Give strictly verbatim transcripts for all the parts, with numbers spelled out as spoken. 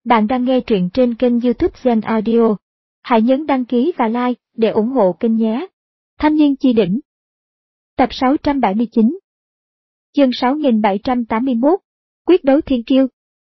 Bạn đang nghe truyện trên kênh YouTube Zen Audio. Hãy nhấn đăng ký và like để ủng hộ kênh nhé. Thanh niên chi đỉnh. Tập sáu trăm bảy mươi chín. Chương sáu nghìn bảy trăm tám mươi mốt. Quyết đấu thiên kiêu.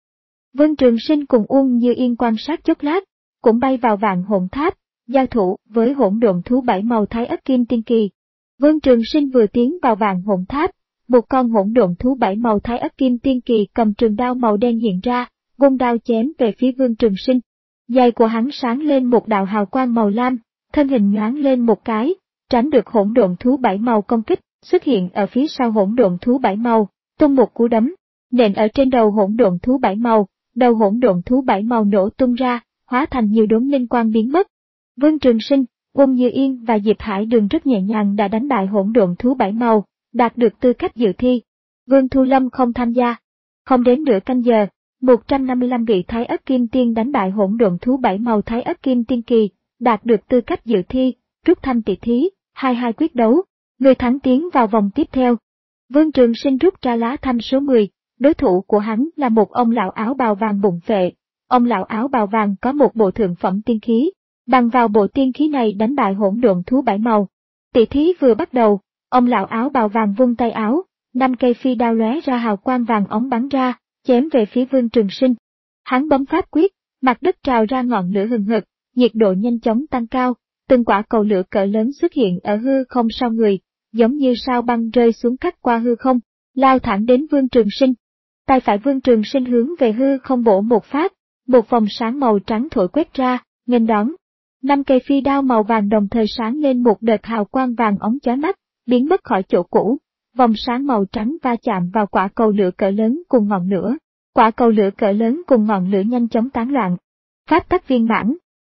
Vân Trường Sinh cùng Uông Như Yên quan sát chốc lát, cũng bay vào Vạn Hồn Tháp, giao thủ với hỗn độn thú bảy màu Thái Ất Kim Tiên Kỳ. Vân Trường Sinh vừa tiến vào Vạn Hồn Tháp, một con hỗn độn thú bảy màu Thái Ất Kim Tiên Kỳ cầm trường đao màu đen hiện ra, vung đao chém về phía Vương Trường Sinh. Giày của hắn sáng lên một đạo hào quang màu lam, thân hình nhoáng lên một cái, tránh được hỗn độn thú bảy màu công kích, xuất hiện ở phía sau hỗn độn thú bảy màu, tung một cú đấm, nện ở trên đầu hỗn độn thú bảy màu, đầu hỗn độn thú bảy màu nổ tung ra, hóa thành nhiều đốm linh quang biến mất. Vương Trường Sinh, Uông Như Yên và Diệp Hải Đường rất nhẹ nhàng đã đánh bại hỗn độn thú bảy màu, đạt được tư cách dự thi. Vương Thu Lâm không tham gia. Không đến nửa canh giờ, một trăm năm mươi lăm vị Thái Ất Kim Tiên đánh bại hỗn độn thú bảy màu Thái Ất Kim Tiên Kỳ, đạt được tư cách dự thi, rút thăm tỷ thí, hai hai quyết đấu, người thắng tiến vào vòng tiếp theo. Vương Trường Sinh rút ra lá thăm số mười, đối thủ của hắn là một ông lão áo bào vàng bụng phệ. Ông lão áo bào vàng có một bộ thượng phẩm tiên khí, bằng vào bộ tiên khí này đánh bại hỗn độn thú bảy màu. Tỷ thí vừa bắt đầu, ông lão áo bào vàng vung tay áo, năm cây phi đao lóe ra hào quang vàng óng bắn ra, chém về phía Vương Trường Sinh. Hắn bấm pháp quyết, mặt đất trào ra ngọn lửa hừng hực, nhiệt độ nhanh chóng tăng cao, từng quả cầu lửa cỡ lớn xuất hiện ở hư không sau người, giống như sao băng rơi xuống cắt qua hư không, lao thẳng đến Vương Trường Sinh. Tay phải Vương Trường Sinh hướng về hư không bổ một phát, một vòng sáng màu trắng thổi quét ra, nghênh đón. Năm cây phi đao màu vàng đồng thời sáng lên một đợt hào quang vàng óng chói mắt, biến mất khỏi chỗ cũ. Vòng sáng màu trắng va chạm vào quả cầu lửa cỡ lớn cùng ngọn lửa. Quả cầu lửa cỡ lớn cùng ngọn lửa nhanh chóng tán loạn. Pháp tắc viên mãn.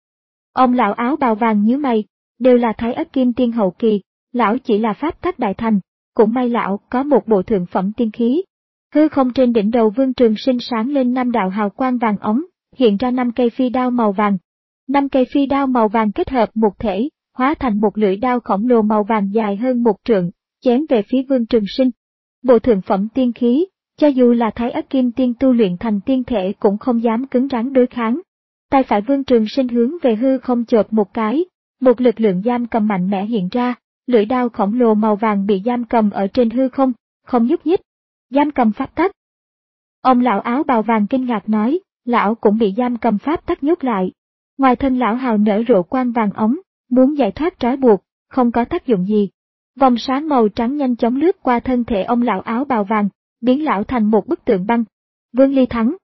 Ông lão áo bào vàng nhíu mày, đều là Thái Ất Kim Tiên hậu kỳ, lão chỉ là pháp tắc đại thành, cũng may lão có một bộ thượng phẩm tiên khí. Hư không trên đỉnh đầu Vương Trường Sinh sáng lên năm đạo hào quang vàng óng, hiện ra năm cây phi đao màu vàng. Năm cây phi đao màu vàng kết hợp một thể, hóa thành một lưỡi đao khổng lồ màu vàng dài hơn một trượng, chém về phía Vương Trường Sinh. Bộ thượng phẩm tiên khí, cho dù là Thái Ất Kim Tiên tu luyện thành tiên thể cũng không dám cứng rắn đối kháng. Tay phải Vương Trường Sinh hướng về hư không chộp một cái, một lực lượng giam cầm mạnh mẽ hiện ra, lưỡi đao khổng lồ màu vàng bị giam cầm ở trên hư không, không nhúc nhích. Giam cầm pháp tắc. Ông lão áo bào vàng kinh ngạc nói, lão cũng bị giam cầm pháp tắc nhốt lại. Ngoài thân lão hào nở rộ quang vàng ống, muốn giải thoát trói buộc, không có tác dụng gì. Vòng sáng màu trắng nhanh chóng lướt qua thân thể ông lão áo bào vàng, biến lão thành một bức tượng băng. Vương Ly thắng.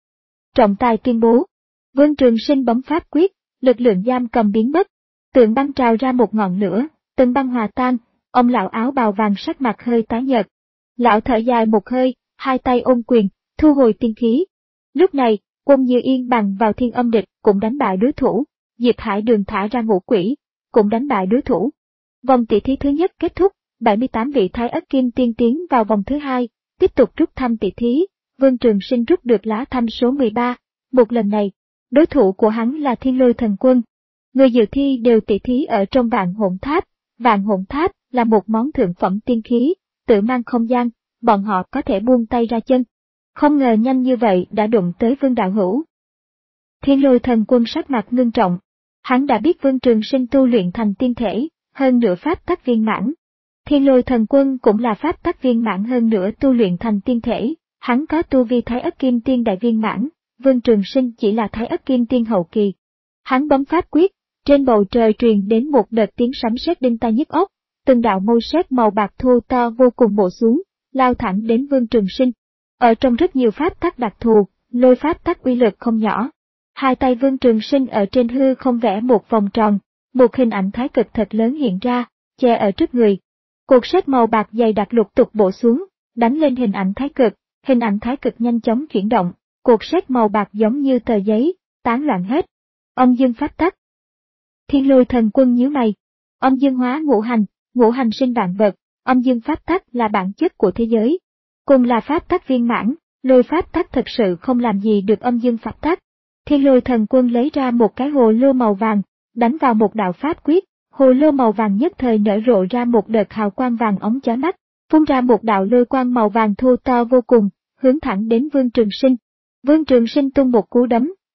Trọng tài tuyên bố. Vương Trường Sinh bấm pháp quyết, lực lượng giam cầm biến mất. Tượng băng trào ra một ngọn lửa, từng băng hòa tan, ông lão áo bào vàng sắc mặt hơi tái nhợt. Lão thở dài một hơi, hai tay ôm quyền, thu hồi tiên khí. Lúc này, Uông Như Yên bằng vào thiên âm địch cũng đánh bại đối thủ, Diệp Hải Đường thả ra ngũ quỷ, cũng đánh bại đối thủ. Vòng tỷ thí thứ nhất kết thúc, bảy mươi tám vị Thái Ất Kim Tiên tiến vào vòng thứ hai, tiếp tục rút thăm tỷ thí, Vương Trường Sinh rút được lá thăm số mười ba, một lần này, đối thủ của hắn là Thiên Lôi Thần Quân. Người dự thi đều tỷ thí ở trong Vạn Hồn Tháp, Vạn Hồn Tháp là một món thượng phẩm tiên khí, tự mang không gian, bọn họ có thể buông tay ra chân. Không ngờ nhanh như vậy đã đụng tới Vương đạo hữu. Thiên Lôi Thần Quân sắc mặt ngưng trọng, hắn đã biết Vương Trường Sinh tu luyện thành tiên thể, hơn nữa pháp tắc viên mãn. Thiên Lôi Thần Quân cũng là pháp tắc viên mãn hơn nữa tu luyện thành tiên thể, hắn có tu vi Thái Ất Kim Tiên đại viên mãn, Vương Trường Sinh chỉ là Thái Ất Kim Tiên hậu kỳ. Hắn bấm pháp quyết, trên bầu trời truyền đến một đợt tiếng sấm sét đinh tai nhức óc, từng đạo mâu sét màu bạc thô to vô cùng bổ xuống, lao thẳng đến Vương Trường Sinh. Ở trong rất nhiều pháp tắc đặc thù, lôi pháp tắc uy lực không nhỏ. Hai tay Vương Trường Sinh ở trên hư không vẽ một vòng tròn, một hình ảnh thái cực thật lớn hiện ra, che ở trước người. Cột sét màu bạc dày đặc lục tục bổ xuống, đánh lên hình ảnh thái cực, hình ảnh thái cực nhanh chóng chuyển động, cột sét màu bạc giống như tờ giấy, tán loạn hết. Âm dương pháp tắc. Thiên Lôi Thần Quân nhíu mày. Âm dương hóa ngũ hành, ngũ hành sinh vạn vật, âm dương pháp tắc là bản chất của thế giới. Cùng là pháp tắc viên mãn, lôi pháp tắc thật sự không làm gì được âm dương pháp tắc. Thiên Lôi Thần Quân lấy ra một cái hồ lô màu vàng, đánh vào một đạo pháp quyết, hồ lô màu vàng nhất thời nở rộ ra một đợt hào quang vàng óng chói mắt, phun ra một đạo lôi quang màu vàng thô to vô cùng, hướng thẳng đến Vương Trường Sinh. Vương Trường Sinh tung một cú đấm,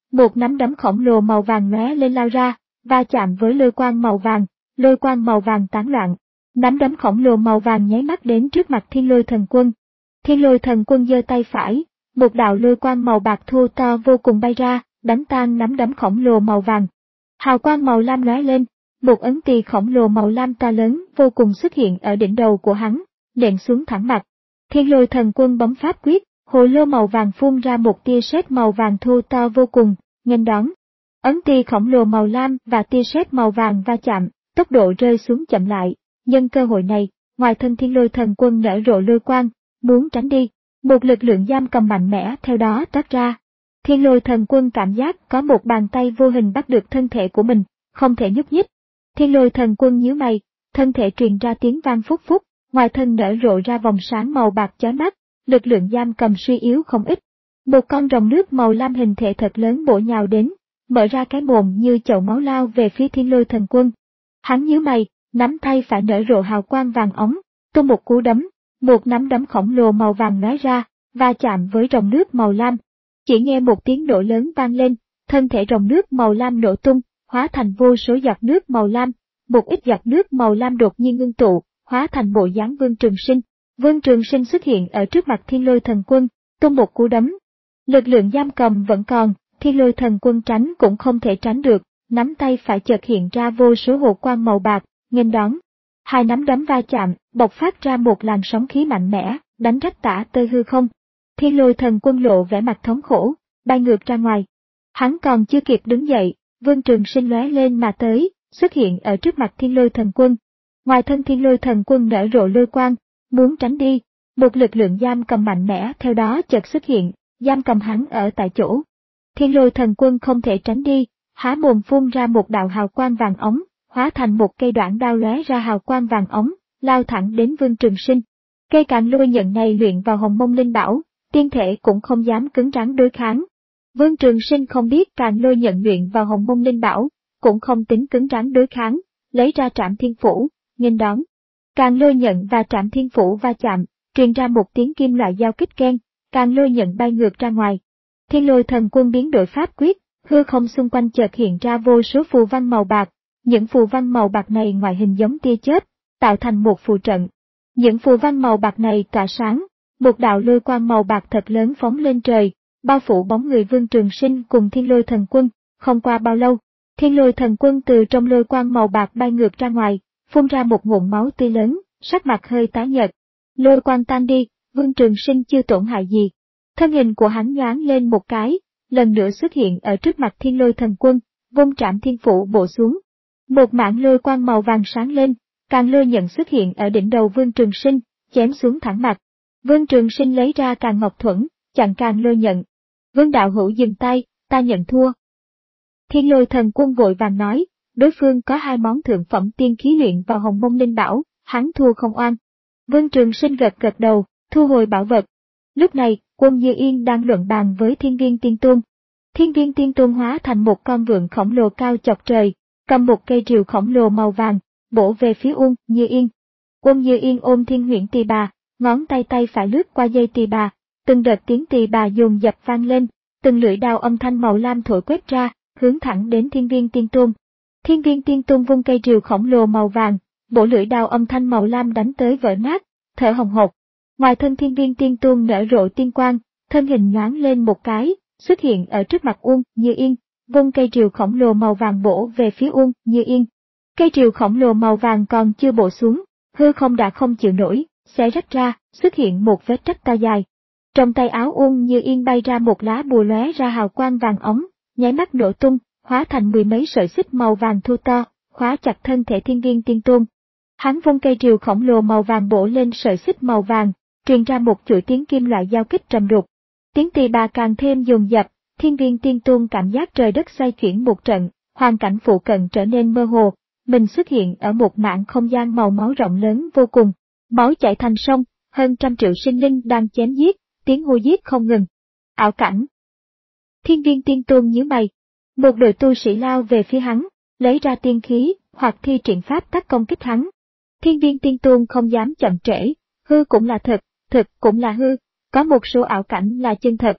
một nắm đấm khổng lồ màu vàng lóe lên lao ra, va chạm với lôi quang màu vàng, lôi quang màu vàng tán loạn. Nắm đấm khổng lồ màu vàng nháy mắt đến trước mặt Thiên Lôi Thần Quân. Thiên Lôi Thần Quân giơ tay phải, một đạo lôi quang màu bạc thô to vô cùng bay ra, đánh tan nắm đấm khổng lồ màu vàng. Hào quang màu lam lóe lên, một ấn tỳ khổng lồ màu lam to lớn vô cùng xuất hiện ở đỉnh đầu của hắn, nện xuống thẳng mặt. Thiên Lôi Thần Quân bấm pháp quyết, hồ lô màu vàng phun ra một tia sét màu vàng thô to vô cùng, nghênh đón. Ấn tỳ khổng lồ màu lam và tia sét màu vàng va chạm, tốc độ rơi xuống chậm lại. Nhân cơ hội này, ngoài thân Thiên Lôi Thần Quân nở rộ lôi quang, muốn tránh đi, một lực lượng giam cầm mạnh mẽ theo đó toát ra. Thiên Lôi Thần Quân cảm giác có một bàn tay vô hình bắt được thân thể của mình, không thể nhúc nhích. Thiên Lôi Thần Quân nhíu mày, thân thể truyền ra tiếng vang phúc phúc, ngoài thân nở rộ ra vòng sáng màu bạc chói mắt, lực lượng giam cầm suy yếu không ít. Một con rồng nước màu lam hình thể thật lớn bổ nhào đến, mở ra cái mồm như chậu máu lao về phía Thiên Lôi Thần Quân. Hắn nhíu mày, nắm tay phải nở rộ hào quang vàng óng, tung một cú đấm, một nắm đấm khổng lồ màu vàng lóe ra, va chạm với rồng nước màu lam. Chỉ nghe một tiếng nổ lớn vang lên, thân thể rồng nước màu lam nổ tung, hóa thành vô số giọt nước màu lam, một ít giọt nước màu lam đột nhiên ngưng tụ, hóa thành bộ dáng Vương Trường Sinh. Vương Trường Sinh xuất hiện ở trước mặt Thiên Lôi Thần Quân, tung một cú đấm. Lực lượng giam cầm vẫn còn, Thiên Lôi Thần Quân tránh cũng không thể tránh được, nắm tay phải chợt hiện ra vô số hồ quang màu bạc, nghênh đón. Hai nắm đấm va chạm, bộc phát ra một làn sóng khí mạnh mẽ, đánh rách tả tơi hư không. Thiên Lôi Thần Quân lộ vẻ mặt thống khổ, bay ngược ra ngoài. Hắn còn chưa kịp đứng dậy, Vương Trường Sinh lóe lên mà tới, xuất hiện ở trước mặt Thiên Lôi Thần Quân. Ngoài thân Thiên Lôi Thần Quân nở rộ lôi quang, muốn tránh đi, một lực lượng giam cầm mạnh mẽ theo đó chợt xuất hiện, giam cầm hắn ở tại chỗ. Thiên Lôi Thần Quân không thể tránh đi, há mồm phun ra một đạo hào quang vàng óng, hóa thành một cây đoạn đao lóe ra hào quang vàng óng, lao thẳng đến Vương Trường Sinh. Cây càn lôi nhận này luyện vào Hồng Mông Linh Bảo, tiên thể cũng không dám cứng rắn đối kháng. Vương Trường Sinh không biết càn lôi nhận luyện vào Hồng Mông Linh Bảo, cũng không tính cứng rắn đối kháng, lấy ra Trảm Thiên Phủ, nghênh đón. Càn lôi nhận và Trảm Thiên Phủ va chạm, truyền ra một tiếng kim loại giao kích keng, càn lôi nhận bay ngược ra ngoài. Thiên Lôi Thần Quân biến đổi pháp quyết, hư không xung quanh chợt hiện ra vô số phù văn màu bạc. Những phù văn màu bạc này ngoại hình giống tia chớp, tạo thành một phù trận. Những phù văn màu bạc này tỏa sáng, một đạo lôi quang màu bạc thật lớn phóng lên trời, bao phủ bóng người Vương Trường Sinh cùng Thiên Lôi Thần Quân. Không qua bao lâu, Thiên Lôi Thần Quân từ trong lôi quang màu bạc bay ngược ra ngoài, phun ra một ngụm máu tươi lớn, sắc mặt hơi tái nhợt. Lôi quang tan đi, Vương Trường Sinh chưa tổn hại gì. Thân hình của hắn nhoáng lên một cái, lần nữa xuất hiện ở trước mặt Thiên Lôi Thần Quân, vung Trảm Thiên Phủ bổ xuống. Một mảng lôi quang màu vàng sáng lên, càn lôi nhận xuất hiện ở đỉnh đầu Vương Trường Sinh, chém xuống thẳng mặt. Vương Trường Sinh lấy ra Càn Ngọc Thuẫn, chặn càn lôi nhận. Vương đạo hữu dừng tay, ta nhận thua. Thiên Lôi Thần Quân vội vàng nói, đối phương có hai món thượng phẩm tiên khí luyện vào Hồng Mông Linh Bảo, hắn thua không oan. Vương Trường Sinh gật gật đầu, thu hồi bảo vật. Lúc này, Quân Như Yên đang luận bàn với Thiên Viên Tiên Tôn. Thiên Viên Tiên Tôn hóa thành một con vượn khổng lồ cao chọc trời, cầm một cây rìu khổng lồ màu vàng, bổ về phía Uông Như Yên. Uông Như Yên ôm Thiên Huyễn Tỳ Bà, ngón tay tay phải lướt qua dây tỳ bà, từng đợt tiếng tỳ bà dồn dập vang lên, từng lưỡi đao âm thanh màu lam thổi quét ra, hướng thẳng đến Thiên Viên Tiên Tôn. Thiên Viên Tiên Tôn vung cây rìu khổng lồ màu vàng, bổ lưỡi đao âm thanh màu lam đánh tới vỡ nát, thở hồng hộc. Ngoài thân Thiên Viên Tiên Tôn nở rộ tiên quang, thân hình nhoáng lên một cái, xuất hiện ở trước mặt Uông Như Yên, vung cây rìu khổng lồ màu vàng bổ về phía Uông Như Yên. Cây rìu khổng lồ màu vàng còn chưa bổ xuống, hư không đã không chịu nổi, xé rách ra, xuất hiện một vết rách to dài. Trong tay áo Uông Như Yên bay ra một lá bùa lóe ra hào quang vàng óng, nháy mắt nổ tung, hóa thành mười mấy sợi xích màu vàng thô to, khóa chặt thân thể Thiên Viên Tiên Tôn. Hắn vung cây rìu khổng lồ màu vàng bổ lên sợi xích màu vàng, truyền ra một chuỗi tiếng kim loại giao kích trầm đục. Tiếng tỳ bà càng thêm dồn dập, Thiên Viên Tiên Tôn cảm giác trời đất xoay chuyển một trận, hoàn cảnh phụ cận trở nên mơ hồ, mình xuất hiện ở một mảng không gian màu máu rộng lớn vô cùng, máu chảy thành sông, hơn trăm triệu sinh linh đang chém giết, tiếng hô giết không ngừng. Ảo cảnh. Thiên Viên Tiên Tôn nhíu mày, một đội tu sĩ lao về phía hắn, lấy ra tiên khí, hoặc thi triển pháp tắc công kích hắn. Thiên Viên Tiên Tôn không dám chậm trễ, hư cũng là thật, thực cũng là hư, có một số ảo cảnh là chân thật.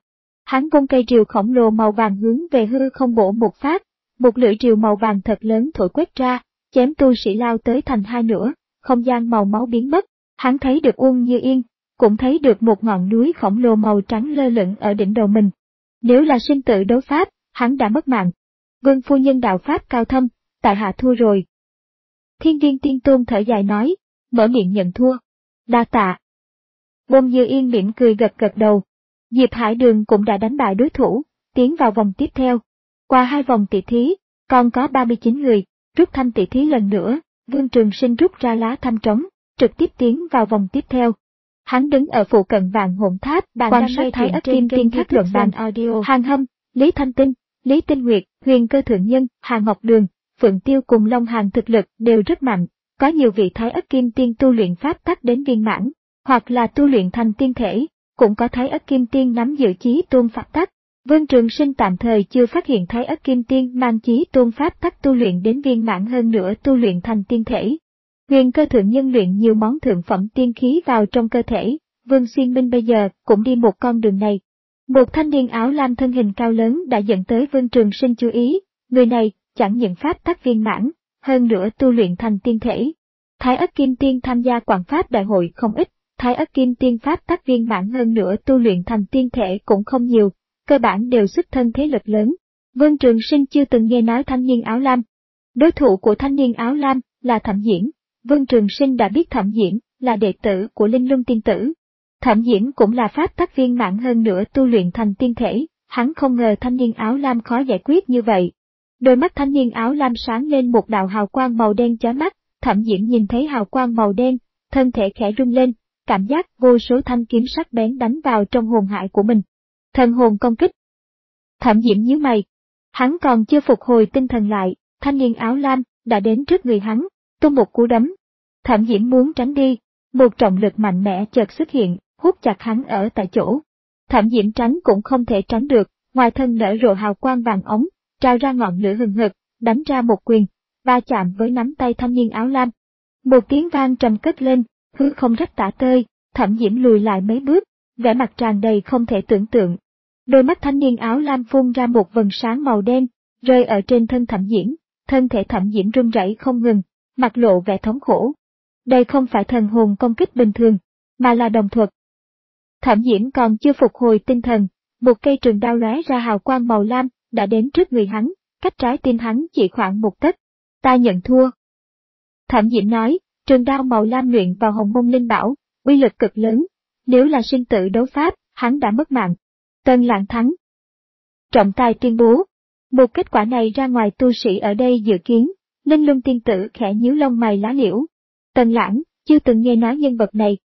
Hắn vung cây rìu khổng lồ màu vàng hướng về hư không bổ một phát, một lưỡi rìu màu vàng thật lớn thổi quét ra, chém tu sĩ lao tới thành hai nửa, không gian màu máu biến mất. Hắn thấy được Uông Như Yên, cũng thấy được một ngọn núi khổng lồ màu trắng lơ lửng ở đỉnh đầu mình. Nếu là sinh tử đấu pháp, hắn đã mất mạng. Vương phu nhân đạo pháp cao thâm, tại hạ thua rồi. Thiên Viên Tiên Tôn thở dài nói, mở miệng nhận thua. Đa tạ. Uông Như Yên mỉm cười gật gật đầu. Diệp Hải Đường cũng đã đánh bại đối thủ, tiến vào vòng tiếp theo. Qua hai vòng tỷ thí, còn có ba mươi chín người, rút thăm tỷ thí lần nữa, Vương Trường Sinh rút ra lá thăm trống, trực tiếp tiến vào vòng tiếp theo. Hắn đứng ở phụ cận Vạn Hồn Tháp, quan sát Thái Ất Kim Tiên Thác luận bàn, Hàng Hâm, Lý Thanh Tinh, Lý Tinh Nguyệt, Huyền Cơ Thượng Nhân, Hà Ngọc Đường, Phượng Tiêu cùng Long Hàn thực lực đều rất mạnh, có nhiều vị Thái Ất Kim Tiên tu luyện pháp tắc đến viên mãn, hoặc là tu luyện thành tiên thể, cũng có Thái Ất Kim Tiên nắm giữ chí tôn pháp tắc. Vương Trường Sinh tạm thời chưa phát hiện Thái Ất Kim Tiên mang chí tôn pháp tắc tu luyện đến viên mãn hơn nữa tu luyện thành tiên thể. Huyền Cơ Thượng Nhân luyện nhiều món thượng phẩm tiên khí vào trong cơ thể, Vương Xuyên Minh bây giờ cũng đi một con đường này. Một thanh niên áo lam thân hình cao lớn đã dẫn tới Vương Trường Sinh chú ý, người này chẳng những pháp tắc viên mãn, hơn nữa tu luyện thành tiên thể. Thái Ất Kim Tiên tham gia quảng pháp đại hội không ít, Thái Ất Kim Tiên pháp tắc viên mãn hơn nữa tu luyện thành tiên thể cũng không nhiều, cơ bản đều xuất thân thế lực lớn. Vương Trường Sinh chưa từng nghe nói thanh niên áo lam. Đối thủ của thanh niên áo lam là Thẩm Diễn. Vương Trường Sinh đã biết Thẩm Diễn là đệ tử của Linh Lung Tiên Tử. Thẩm Diễn cũng là pháp tắc viên mãn hơn nữa tu luyện thành tiên thể, hắn không ngờ thanh niên áo lam khó giải quyết như vậy. Đôi mắt thanh niên áo lam sáng lên một đạo hào quang màu đen chói mắt, Thẩm Diễn nhìn thấy hào quang màu đen, thân thể khẽ rung lên, cảm giác vô số thanh kiếm sắc bén đánh vào trong hồn hải của mình. Thần hồn công kích. Thẩm Diễn nhíu mày, hắn còn chưa phục hồi tinh thần lại, thanh niên áo lam đã đến trước người hắn, tung một cú đấm. Thẩm Diễn muốn tránh đi, một trọng lực mạnh mẽ chợt xuất hiện, hút chặt hắn ở tại chỗ. Thẩm Diễn tránh cũng không thể tránh được, ngoài thân nở rộ hào quang vàng ống, trao ra ngọn lửa hừng hực, đánh ra một quyền, va chạm với nắm tay thanh niên áo lam. Một tiếng vang trầm cất lên, hư không rách tả tơi, Thẩm Diễn lùi lại mấy bước, vẻ mặt tràn đầy không thể tưởng tượng. Đôi mắt thanh niên áo lam phun ra một vầng sáng màu đen, rơi ở trên thân Thẩm Diễn, thân thể Thẩm Diễn run rẩy không ngừng, mặt lộ vẻ thống khổ. Đây không phải thần hồn công kích bình thường, mà là đồng thuật. Thẩm Diễn còn chưa phục hồi tinh thần, một cây trường đao lóe ra hào quang màu lam, đã đến trước người hắn, cách trái tim hắn chỉ khoảng một tấc. Ta nhận thua. Thẩm Diễn nói, trường đao màu lam luyện vào Hồng Mông Linh Bảo, uy lực cực lớn, nếu là sinh tử đấu pháp, hắn đã mất mạng. Tân Lãng thắng. Trọng tài tuyên bố. Một kết quả này ra ngoài tu sĩ ở đây dự kiến, Linh Lung Tiên Tử khẽ nhíu lông mày lá liễu. Tân Lãng, chưa từng nghe nói nhân vật này.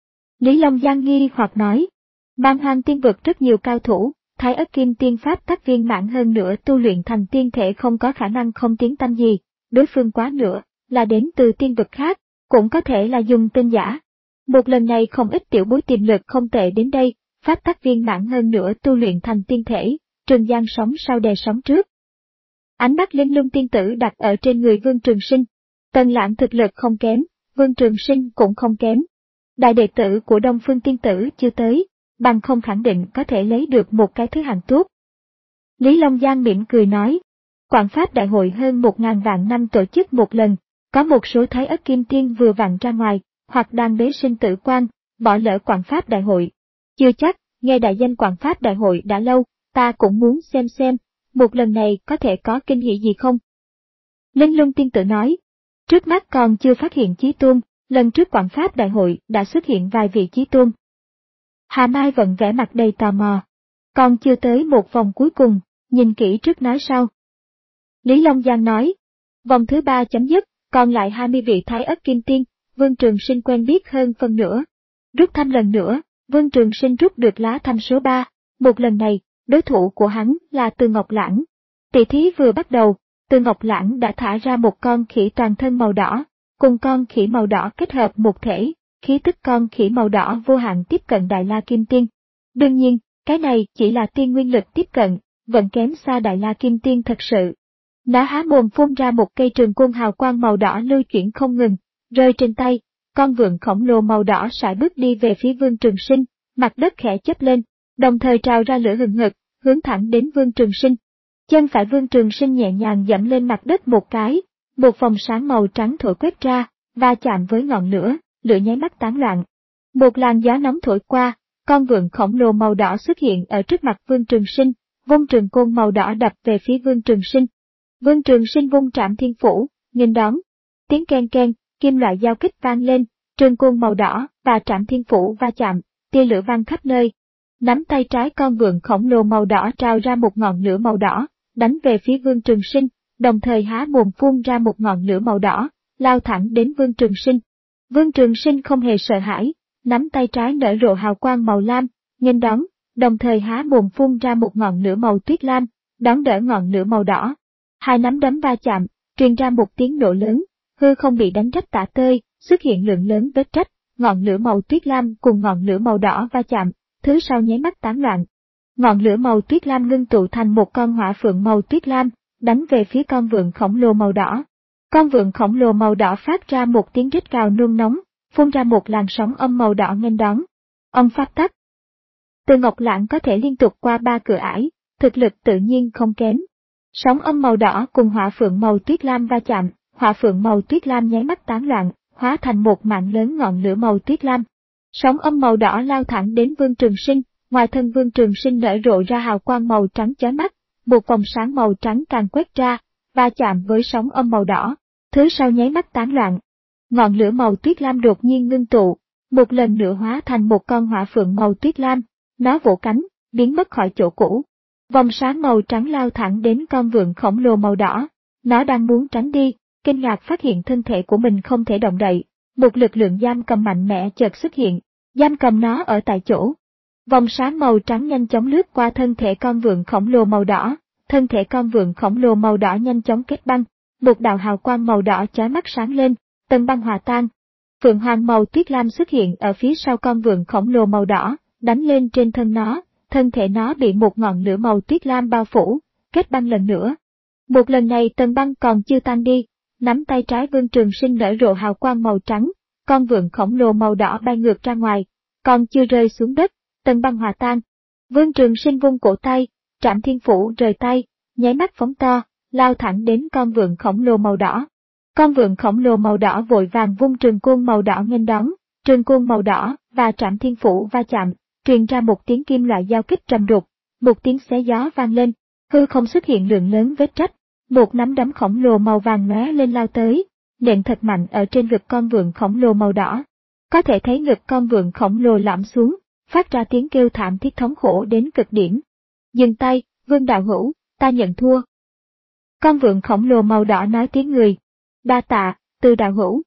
Lý Long Giang nghi hoặc nói, Man Hoang Tiên vực rất nhiều cao thủ, Thái Ất Kim Tiên pháp tắc viên mãn hơn nữa tu luyện thành tiên thể không có khả năng không tiếng tăm gì, đối phương quá nữa, là đến từ tiên vực khác, cũng có thể là dùng tên giả. Một lần này không ít tiểu bối tiềm lực không tệ đến đây, pháp tắc viên mãn hơn nữa tu luyện thành tiên thể, Trường Giang sóng sau đè sóng trước. Ánh mắt Linh Lung Tiên Tử đặt ở trên người Vương Trường Sinh. Tân Lãng thực lực không kém, Vương Trường Sinh cũng không kém. Đại đệ tử của Đông Phương Tiên Tử chưa tới, bằng không khẳng định có thể lấy được một cái thứ hạng tốt. Lý Long Giang mỉm cười nói, Quảng Pháp Đại hội hơn một ngàn vạn năm tổ chức một lần, có một số Thái Ất Kim Tiên vừa vặn ra ngoài, hoặc đang bế sinh tử quan, bỏ lỡ Quảng Pháp Đại hội. Chưa chắc, nghe đại danh Quảng Pháp Đại hội đã lâu, ta cũng muốn xem xem, một lần này có thể có kinh hỉ gì không? Linh Lung Tiên Tử nói, trước mắt còn chưa phát hiện chí tôn, lần trước Quảng Pháp Đại hội đã xuất hiện vài vị chí tôn. Hà Mai vẫn vẻ mặt đầy tò mò. Còn chưa tới một vòng cuối cùng, nhìn kỹ trước nói sau. Lý Long Giang nói, vòng thứ ba chấm dứt, còn lại hai mươi vị Thái Ất Kim Tiên, Vương Trường Sinh quen biết hơn phân nửa. Rút thăm lần nữa, Vương Trường Sinh rút được lá thăm số ba, một lần này, đối thủ của hắn là Từ Ngọc Lãng. Tỷ thí vừa bắt đầu, Từ Ngọc Lãng đã thả ra một con khỉ toàn thân màu đỏ, cùng con khỉ màu đỏ kết hợp một thể, khí tức con khỉ màu đỏ vô hạn tiếp cận Đại La Kim Tiên. Đương nhiên, cái này chỉ là tiên nguyên lực tiếp cận, vẫn kém xa Đại La Kim Tiên thật sự. Nó há mồm phun ra một cây trường côn hào quang màu đỏ lưu chuyển không ngừng, rơi trên tay, con vượn khổng lồ màu đỏ sải bước đi về phía Vương Trường Sinh, mặt đất khẽ chớp lên, đồng thời trào ra lửa hừng hực, hướng thẳng đến Vương Trường Sinh. Chân phải Vương Trường Sinh nhẹ nhàng dẫm lên mặt đất một cái, một vòng sáng màu trắng thổi quét ra, va chạm với ngọn lửa, lửa nháy mắt tán loạn. Một làn gió nóng thổi qua, con vượn khổng lồ màu đỏ xuất hiện ở trước mặt Vương Trường Sinh, vung trường côn màu đỏ đập về phía Vương Trường Sinh. Vương Trường Sinh vung Trảm Thiên Phủ, nghênh đón. Tiếng keng keng, kim loại giao kích vang lên, trường côn màu đỏ và Trảm Thiên Phủ va chạm, tia lửa vang khắp nơi. Nắm tay trái con vượn khổng lồ màu đỏ trào ra một ngọn lửa màu đỏ, đánh về phía Vương Trường Sinh, đồng thời há mồm phun ra một ngọn lửa màu đỏ, lao thẳng đến Vương Trường Sinh. Vương Trường Sinh không hề sợ hãi, nắm tay trái nở rộ hào quang màu lam, nghênh đón, đồng thời há mồm phun ra một ngọn lửa màu tuyết lam, đón đỡ ngọn lửa màu đỏ. Hai nắm đấm va chạm, truyền ra một tiếng nổ lớn, hư không bị đánh rách tả tơi, xuất hiện lượng lớn vết rách, ngọn lửa màu tuyết lam cùng ngọn lửa màu đỏ va chạm, thứ sau nháy mắt tán loạn. Ngọn lửa màu tuyết lam ngưng tụ thành một con hỏa phượng màu tuyết lam, đánh về phía con vượn khổng lồ màu đỏ. Con vượn khổng lồ màu đỏ phát ra một tiếng rít gào nôn nóng, phun ra một làn sóng âm màu đỏ nghênh đón. Âm pháp tắc. Từ Ngọc Lãng có thể liên tục qua ba cửa ải, thực lực tự nhiên không kém. Sóng âm màu đỏ cùng hỏa phượng màu tuyết lam va chạm, hỏa phượng màu tuyết lam nháy mắt tán loạn, hóa thành một mạng lớn ngọn lửa màu tuyết lam. Sóng âm màu đỏ lao thẳng đến Vương Trường Sinh, ngoài thân Vương Trường Sinh nở rộ ra hào quang màu trắng chói mắt, một vòng sáng màu trắng càng quét ra, va chạm với sóng âm màu đỏ, thứ sau nháy mắt tán loạn. Ngọn lửa màu tuyết lam đột nhiên ngưng tụ, một lần nữa hóa thành một con hỏa phượng màu tuyết lam, nó vỗ cánh, biến mất khỏi chỗ cũ. Vòng sáng màu trắng lao thẳng đến con vượn khổng lồ màu đỏ, nó đang muốn tránh đi, kinh ngạc phát hiện thân thể của mình không thể động đậy, một lực lượng giam cầm mạnh mẽ chợt xuất hiện, giam cầm nó ở tại chỗ. Vòng sáng màu trắng nhanh chóng lướt qua thân thể con vượn khổng lồ màu đỏ, thân thể con vượn khổng lồ màu đỏ nhanh chóng kết băng, một đạo hào quang màu đỏ chói mắt sáng lên, tầng băng hòa tan. Phượng hoàng màu tuyết lam xuất hiện ở phía sau con vượn khổng lồ màu đỏ, đánh lên trên thân nó, thân thể nó bị một ngọn lửa màu tuyết lam bao phủ, kết băng lần nữa. Một lần này tầng băng còn chưa tan đi, nắm tay trái Vương Trường Sinh nở rộ hào quang màu trắng, con vượn khổng lồ màu đỏ bay ngược ra ngoài, còn chưa rơi xuống đất, tầng băng hòa tan. Vương Trường Sinh vung cổ tay, Trảm Thiên Phủ rời tay, nháy mắt phóng to, lao thẳng đến con vượn khổng lồ màu đỏ. Con vượn khổng lồ màu đỏ vội vàng vung trường côn màu đỏ nghênh đón, trường côn màu đỏ và Trảm Thiên Phủ va chạm, truyền ra một tiếng kim loại giao kích trầm đục, một tiếng xé gió vang lên, hư không xuất hiện lượng lớn vết rách, một nắm đấm khổng lồ màu vàng lóe lên lao tới, nện thật mạnh ở trên ngực con vượn khổng lồ màu đỏ. Có thể thấy ngực con vượn khổng lồ lõm xuống, phát ra tiếng kêu thảm thiết thống khổ đến cực điểm. Dừng tay, Vương đạo hữu, ta nhận thua. Con vượn khổng lồ màu đỏ nói tiếng người. Đa tạ, Từ đạo hữu.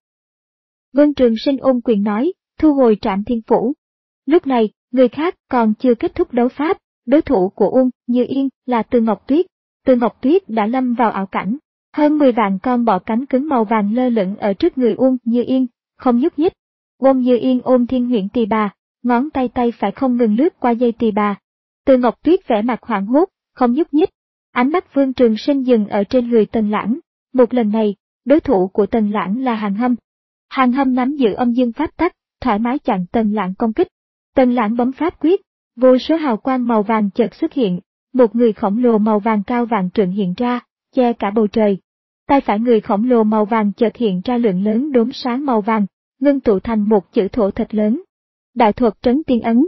Vương Trường Sinh ôm quyền nói, thu hồi Trảm Thiên Phủ. Lúc này, người khác còn chưa kết thúc đấu pháp, đối thủ của Uông Như Yên là Từ Ngọc Tuyết. Từ Ngọc Tuyết đã lâm vào ảo cảnh, hơn mười vạn con bọ cánh cứng màu vàng lơ lửng ở trước người Uông Như Yên, không nhúc nhích. Uông Như Yên ôm Thiên Huyễn Tỳ Bà, ngón tay tay phải không ngừng lướt qua dây tỳ bà. Từ Ngọc Tuyết vẻ mặt hoảng hốt, không nhúc nhích. Ánh mắt Vương Trường Sinh dừng ở trên người Tần Lãng. Một lần này, đối thủ của Tần Lãng là Hàn Hâm. Hàn Hâm nắm giữ âm dương pháp tắc, thoải mái chặn Tần Lãng công kích. Tần Lãng bấm pháp quyết, vô số hào quang màu vàng chợt xuất hiện, một người khổng lồ màu vàng cao vạn trượng hiện ra, che cả bầu trời. Tay phải người khổng lồ màu vàng chợt hiện ra lượng lớn đốm sáng màu vàng, ngưng tụ thành một chữ thổ thật lớn. Đạo thuật trấn tiên ấn.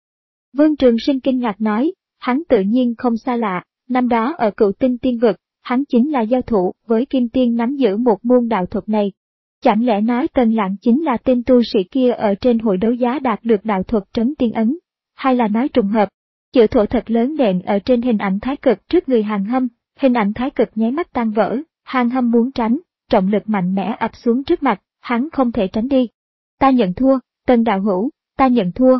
Vương Trường Sinh kinh ngạc nói, hắn tự nhiên không xa lạ, năm đó ở Cựu Tinh Tiên Vực, hắn chính là giao thủ với Kim Tiên nắm giữ một môn đạo thuật này. Chẳng lẽ nói Tần Lãng chính là tên tu sĩ kia ở trên hội đấu giá đạt được đạo thuật trấn tiên ấn, hay là nói trùng hợp? Chữ thổ thật lớn nện ở trên hình ảnh thái cực trước người Hàn Hâm, hình ảnh thái cực nháy mắt tan vỡ, Hàn Hâm muốn tránh, trọng lực mạnh mẽ ập xuống trước mặt, hắn không thể tránh đi. Ta nhận thua, Tần đạo hữu, ta nhận thua.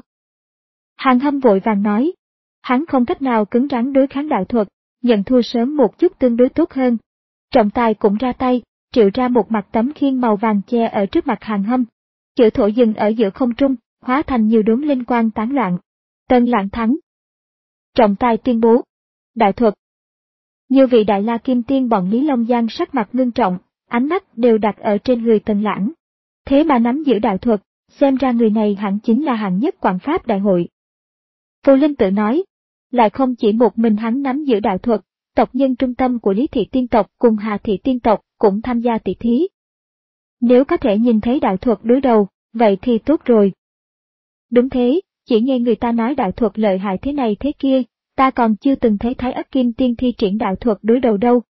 Hàn Hâm vội vàng nói, hắn không cách nào cứng rắn đối kháng đạo thuật, nhận thua sớm một chút tương đối tốt hơn. Trọng tài cũng ra tay, triệu ra một mặt tấm khiên màu vàng che ở trước mặt Hàn Hâm. Chữ thổ dừng ở giữa không trung, hóa thành nhiều đốm linh quang tán loạn. Tần Lãng thắng. Trọng tài tuyên bố. Đạo thuật. Nhiều vị đại la kim tiên bọn Lý Long Giang sắc mặt ngưng trọng, ánh mắt đều đặt ở trên người Tần Lãng. Thế mà nắm giữ đạo thuật, xem ra người này hẳn chính là hạng nhất quảng pháp đại hội. Phù Linh tự nói, lại không chỉ một mình hắn nắm giữ đạo thuật, tộc nhân trung tâm của Lý Thị Tiên tộc cùng Hà Thị Tiên tộc cũng tham gia tỷ thí. Nếu có thể nhìn thấy đạo thuật đối đầu, vậy thì tốt rồi. Đúng thế, chỉ nghe người ta nói đạo thuật lợi hại thế này thế kia, ta còn chưa từng thấy Thái Ất Kim Tiên thi triển đạo thuật đối đầu đâu.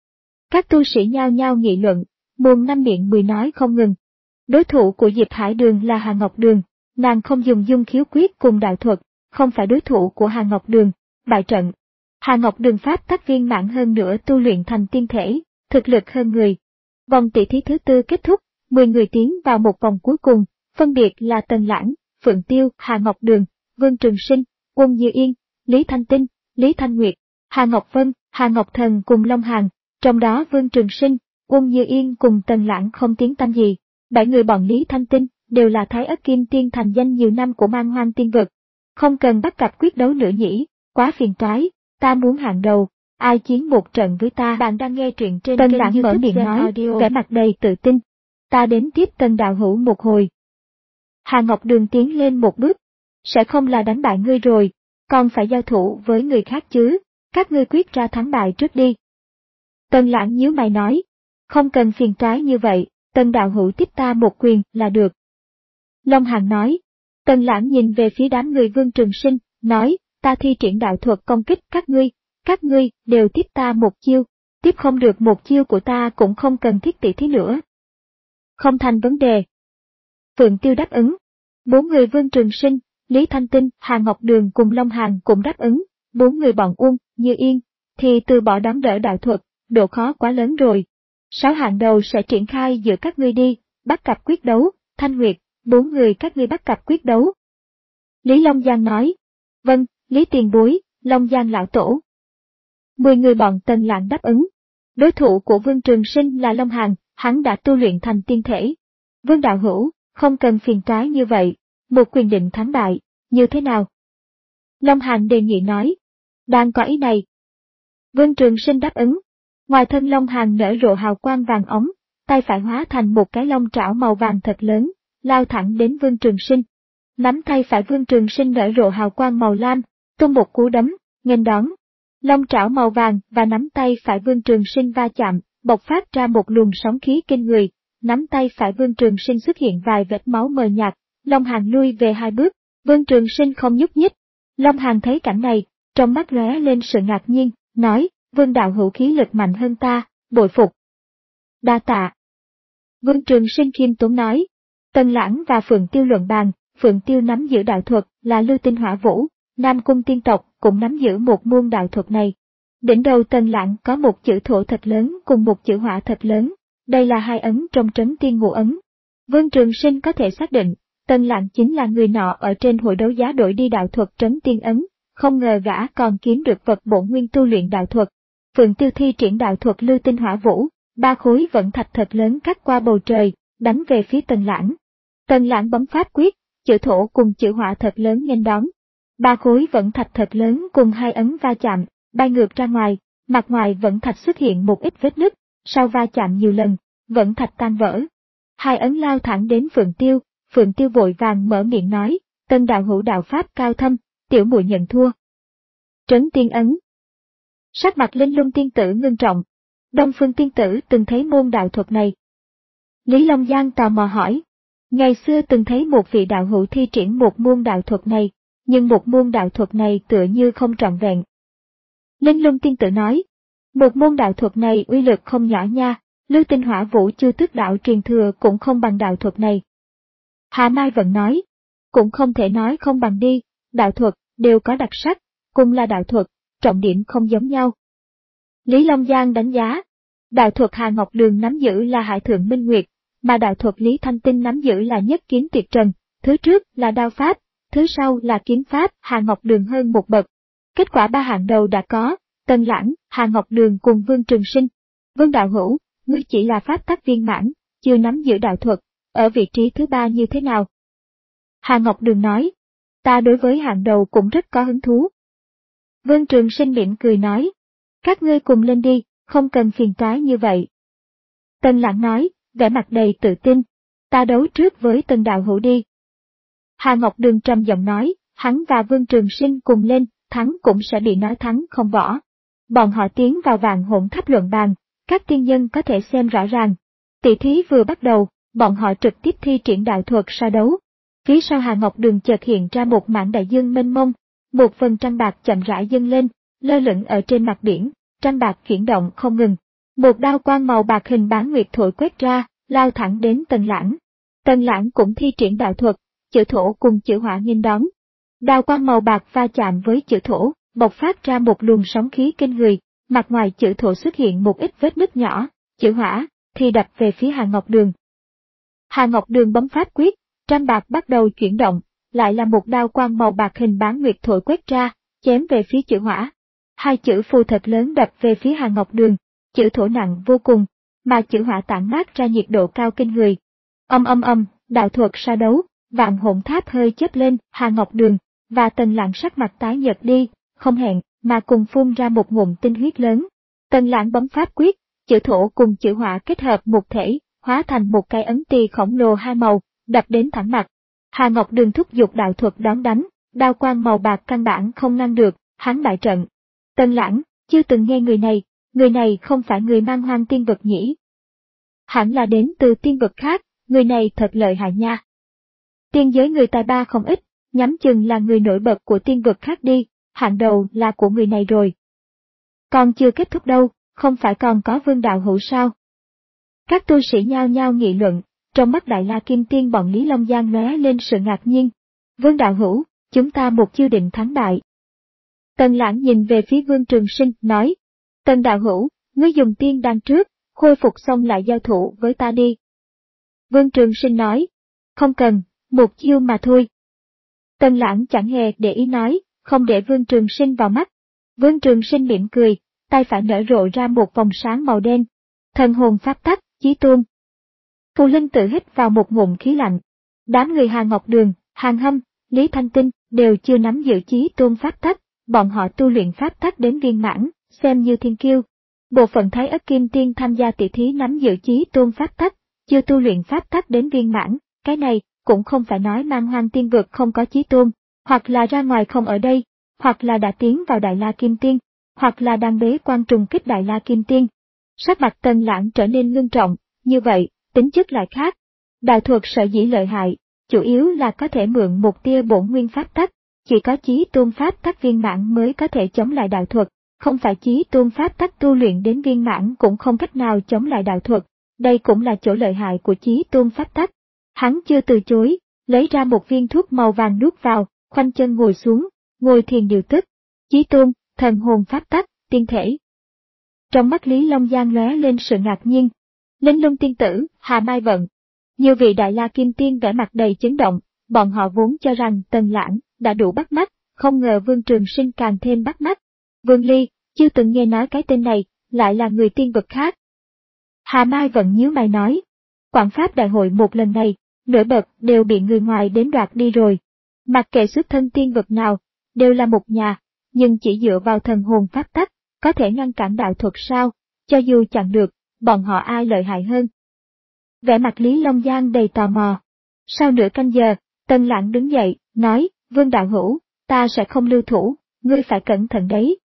Các tu sĩ nhao nhao nghị luận, mồm năm miệng mười nói không ngừng. Đối thủ của Diệp Hải Đường là Hà Ngọc Đường, nàng không dùng dung khiếu quyết cùng đạo thuật, không phải đối thủ của Hà Ngọc Đường, bại trận. Hà Ngọc Đường pháp tắc viên mãn hơn nữa tu luyện thành tiên thể, thực lực hơn người. Vòng tỷ thí thứ tư kết thúc, mười người tiến vào một vòng cuối cùng, phân biệt là Tần Lãng, Phượng Tiêu, Hà Ngọc Đường, Vương Trường Sinh, Uông Như Yên, Lý Thanh Tinh, Lý Thanh Nguyệt, Hà Ngọc Vân, Hà Ngọc Thần cùng Long Hàn, trong đó Vương Trường Sinh, Uông Như Yên cùng Tần Lãng không tiếng tăm gì. Bảy người bọn Lý Thanh Tinh đều là Thái Ất Kim Tiên thành danh nhiều năm của Man Hoang Tiên vực. Không cần bắt cặp quyết đấu nữa nhỉ, quá phiền toái, ta muốn hạng đầu, ai chiến một trận với ta. Bạn đang nghe truyện trên Tần kênh Lãng mở miệng nói, vẻ mặt đầy tự tin. Ta đến tiếp Tần đạo hữu một hồi. Hà Ngọc Đường tiến lên một bước, sẽ không là đánh bại ngươi rồi, còn phải giao thủ với người khác chứ, các ngươi quyết ra thắng bại trước đi. Tần Lãng nhíu mày nói, không cần phiền toái như vậy, Tần đạo hữu tiếp ta một quyền là được. Long Hàn nói, Tần Lãng nhìn về phía đám người Vương Trường Sinh, nói, ta thi triển đạo thuật công kích các ngươi, các ngươi đều tiếp ta một chiêu, tiếp không được một chiêu của ta cũng không cần thiết tỷ thí nữa. Không thành vấn đề. Phượng Tiêu đáp ứng. Bốn người Vương Trường Sinh, Lý Thanh Tinh, Hà Ngọc Đường cùng Long Hàn cũng đáp ứng. Bốn người bọn Uông, Như Yên, thì từ bỏ đón đỡ đạo thuật, độ khó quá lớn rồi. Sáu hạng đầu sẽ triển khai giữa các ngươi đi, bắt cặp quyết đấu, Thanh Nguyệt, bốn người các ngươi bắt cặp quyết đấu. Lý Long Giang nói, vâng, Lý tiền bối, Long Giang lão tổ. Mười người bọn Tần Lãng đáp ứng. Đối thủ của Vương Trường Sinh là Long Hàn, hắn đã tu luyện thành tiên thể. Vương đạo hữu, không cần phiền toái như vậy, một quyền định thắng bại, như thế nào? Long Hàn đề nghị nói, đang có ý này. Vương Trường Sinh đáp ứng. Ngoài thân Long Hàn nở rộ hào quang vàng óng, tay phải hóa thành một cái long trảo màu vàng thật lớn, lao thẳng đến Vương Trường Sinh. Nắm tay phải Vương Trường Sinh nở rộ hào quang màu lam, tung một cú đấm, nghênh đón. Long trảo màu vàng và nắm tay phải Vương Trường Sinh va chạm, bộc phát ra một luồng sóng khí kinh người, nắm tay phải Vương Trường Sinh xuất hiện vài vết máu mờ nhạt, Long Hàn lui về hai bước, Vương Trường Sinh không nhúc nhích. Long Hàn thấy cảnh này, trong mắt lóe lên sự ngạc nhiên, nói, Vương đạo hữu khí lực mạnh hơn ta, bội phục. Đa tạ. Vương Trường Sinh khiêm tốn nói. Tần Lãng và Phượng Tiêu luận bàn, Phượng Tiêu nắm giữ đạo thuật là Lưu Tinh Hỏa Vũ, Nam Cung Tiên tộc cũng nắm giữ một môn đạo thuật này. Đỉnh đầu Tần Lãng có một chữ thổ thật lớn cùng một chữ hỏa thật lớn, đây là hai ấn trong trấn tiên ngũ ấn. Vương Trường Sinh có thể xác định, Tần Lãng chính là người nọ ở trên hội đấu giá đổi đi đạo thuật trấn tiên ấn, không ngờ gã còn kiếm được vật bổn nguyên tu luyện đạo thuật. Phượng Tiêu thi triển đạo thuật Lưu Tinh Hỏa Vũ, ba khối vận thạch thật lớn cắt qua bầu trời, đánh về phía Tần Lãng. Tần Lãng bấm pháp quyết, chữ thổ cùng chữ hỏa thật lớn nghênh đón. Ba khối vận thạch thật lớn cùng hai ấn va chạm, bay ngược ra ngoài, mặt ngoài vận thạch xuất hiện một ít vết nứt, sau va chạm nhiều lần, vận thạch tan vỡ. Hai ấn lao thẳng đến Phượng Tiêu, Phượng Tiêu vội vàng mở miệng nói, Tần đạo hữu đạo pháp cao thâm, tiểu muội nhận thua. Trấn tiên ấn. Sắc mặt Linh Lung tiên tử ngưng trọng. Đông Phương tiên tử từng thấy môn đạo thuật này. Lý Long Giang tò mò hỏi. Ngày xưa từng thấy một vị đạo hữu thi triển một môn đạo thuật này, nhưng một môn đạo thuật này tựa như không trọn vẹn. Linh Lung tiên tử nói. Một môn đạo thuật này uy lực không nhỏ nha, Lưu Tinh Hỏa Vũ Chu Tước đạo truyền thừa cũng không bằng đạo thuật này. Hà Mai vẫn nói. Cũng không thể nói không bằng đi, đạo thuật đều có đặc sắc, cùng là đạo thuật, trọng điểm không giống nhau. Lý Long Giang đánh giá, đạo thuật Hà Ngọc Đường nắm giữ là Hải Thượng Minh Nguyệt, mà đạo thuật Lý Thanh Tinh nắm giữ là Nhất Kiếm Tuyệt Trần, thứ trước là đao pháp, thứ sau là kiếm pháp, Hà Ngọc Đường hơn một bậc. Kết quả ba hạng đầu đã có, Tần Lãng, Hà Ngọc Đường cùng Vương Trường Sinh. Vương đạo hữu, ngươi chỉ là pháp tắc viên mãn, chưa nắm giữ đạo thuật, ở vị trí thứ ba như thế nào? Hà Ngọc Đường nói, ta đối với hạng đầu cũng rất có hứng thú. Vương Trường Sinh mỉm cười nói, các ngươi cùng lên đi, không cần phiền toái như vậy. Tần Lãng nói, vẻ mặt đầy tự tin, ta đấu trước với Tần đạo hữu đi. Hà Ngọc Đường trầm giọng nói, hắn và Vương Trường Sinh cùng lên, thắng cũng sẽ bị nói thắng không bỏ. Bọn họ tiến vào vạn hỗn tháp luận bàn, các tiên nhân có thể xem rõ ràng. Tỷ thí vừa bắt đầu, bọn họ trực tiếp thi triển đạo thuật so đấu. Phía sau Hà Ngọc Đường chợt hiện ra một mảng đại dương mênh mông, một phần trăng bạc chậm rãi dâng lên, lơ lửng ở trên mặt biển, trăng bạc chuyển động không ngừng. Một đao quang màu bạc hình bán nguyệt thổi quét ra, lao thẳng đến Tần Lãng. Tần Lãng cũng thi triển đạo thuật, chữ thổ cùng chữ hỏa nghênh đón. Đao quang màu bạc va chạm với chữ thổ, bộc phát ra một luồng sóng khí kinh người, mặt ngoài chữ thổ xuất hiện một ít vết nứt nhỏ, chữ hỏa thì đập về phía Hà Ngọc Đường. Hà Ngọc Đường bấm pháp quyết, trăng bạc bắt đầu chuyển động, lại là một đao quang màu bạc hình bán nguyệt thổi quét ra, chém về phía chữ hỏa. Hai chữ phù thật lớn đập về phía Hà Ngọc Đường, chữ thổ nặng vô cùng, mà chữ hỏa tản mát ra nhiệt độ cao kinh người. Âm âm âm, đạo thuật so đấu, vạn hỗn tháp hơi chớp lên, Hà Ngọc Đường và Tần Lãng sắc mặt tái nhợt đi, không hẹn mà cùng phun ra một ngụm tinh huyết lớn. Tần Lãng bấm pháp quyết, chữ thổ cùng chữ hỏa kết hợp một thể, hóa thành một cái ấn tỳ khổng lồ hai màu, đập đến thẳng mặt. Hà Ngọc Đường thúc giục đạo thuật đón đánh, đao quang màu bạc căn bản không ngăn được, hắn bại trận. Tần Lãng chưa từng nghe người này, người này không phải người mang hoang tiên vực nhỉ? Hẳn là đến từ tiên vực khác, người này thật lợi hại nha. Tiên giới người tài ba không ít, nhắm chừng là người nổi bật của tiên vực khác đi, hạng đầu là của người này rồi. Còn chưa kết thúc đâu, không phải còn có Vương Đạo Hữu sao? Các tu sĩ nhao nhao nghị luận, trong mắt Đại La Kim Tiên bọn Lý Long Giang lóe lên sự ngạc nhiên. Vương Đạo Hữu, chúng ta một chiêu định thắng bại. Tần Lãng nhìn về phía Vương Trường Sinh, nói, Tần Đạo Hữu, ngươi dùng tiên đan trước, khôi phục xong lại giao thủ với ta đi. Vương Trường Sinh nói, không cần, một chiêu mà thôi. Tần Lãng chẳng hề để ý nói, không để Vương Trường Sinh vào mắt. Vương Trường Sinh mỉm cười, tay phải nở rộ ra một vòng sáng màu đen. Thần hồn pháp tắc, Chí Tôn. Phù Linh tự hít vào một ngụm khí lạnh. Đám người Hà Ngọc Đường, Hàn Hâm, Lý Thanh Tinh đều chưa nắm giữ Chí Tôn pháp tắc, bọn họ tu luyện pháp tắc đến viên mãn, xem như thiên kiêu. Bộ phận Thái Ất Kim Tiên tham gia tỷ thí nắm giữ Chí Tôn pháp tắc, chưa tu luyện pháp tắc đến viên mãn, cái này cũng không phải nói mang hoang tiên vực không có Chí Tôn, hoặc là ra ngoài không ở đây, hoặc là đã tiến vào Đại La Kim Tiên, hoặc là đang bế quan trùng kích Đại La Kim Tiên. Sắc mặt Tần Lãng trở nên ngưng trọng, như vậy, tính chất lại khác. Đạo thuật sở dĩ lợi hại, chủ yếu là có thể mượn một tia bổn nguyên pháp tắc, chỉ có Chí Tôn pháp tắc viên mãn mới có thể chống lại đạo thuật, không phải Chí Tôn pháp tắc tu luyện đến viên mãn cũng không cách nào chống lại đạo thuật, đây cũng là chỗ lợi hại của Chí Tôn pháp tắc. Hắn chưa từ chối, lấy ra một viên thuốc màu vàng nuốt vào, khoanh chân ngồi xuống, ngồi thiền điều tức. Chí Tôn, thần hồn pháp tắc, tiên thể. Trong mắt Lý Long Giang lóe lên sự ngạc nhiên. Linh Lung tiên tử, Hà Mai Vận. Nhiều vị Đại La Kim Tiên vẻ mặt đầy chấn động, bọn họ vốn cho rằng Tần Lãng đã đủ bắt mắt, không ngờ Vương Trường Sinh càng thêm bắt mắt. Vương Ly, chưa từng nghe nói cái tên này, lại là người tiên vực khác. Hà Mai Vận nhíu mày nói, Quảng Pháp đại hội một lần này, nổi bật đều bị người ngoài đến đoạt đi rồi. Mặc kệ xuất thân tiên vực nào, đều là một nhà, nhưng chỉ dựa vào thần hồn pháp tắc, có thể ngăn cản đạo thuật sao, cho dù chẳng được, bọn họ ai lợi hại hơn. Vẻ mặt Lý Long Giang đầy tò mò. Sau nửa canh giờ, Tần Lãng đứng dậy, nói, Vương Đạo Hữu, ta sẽ không lưu thủ, ngươi phải cẩn thận đấy.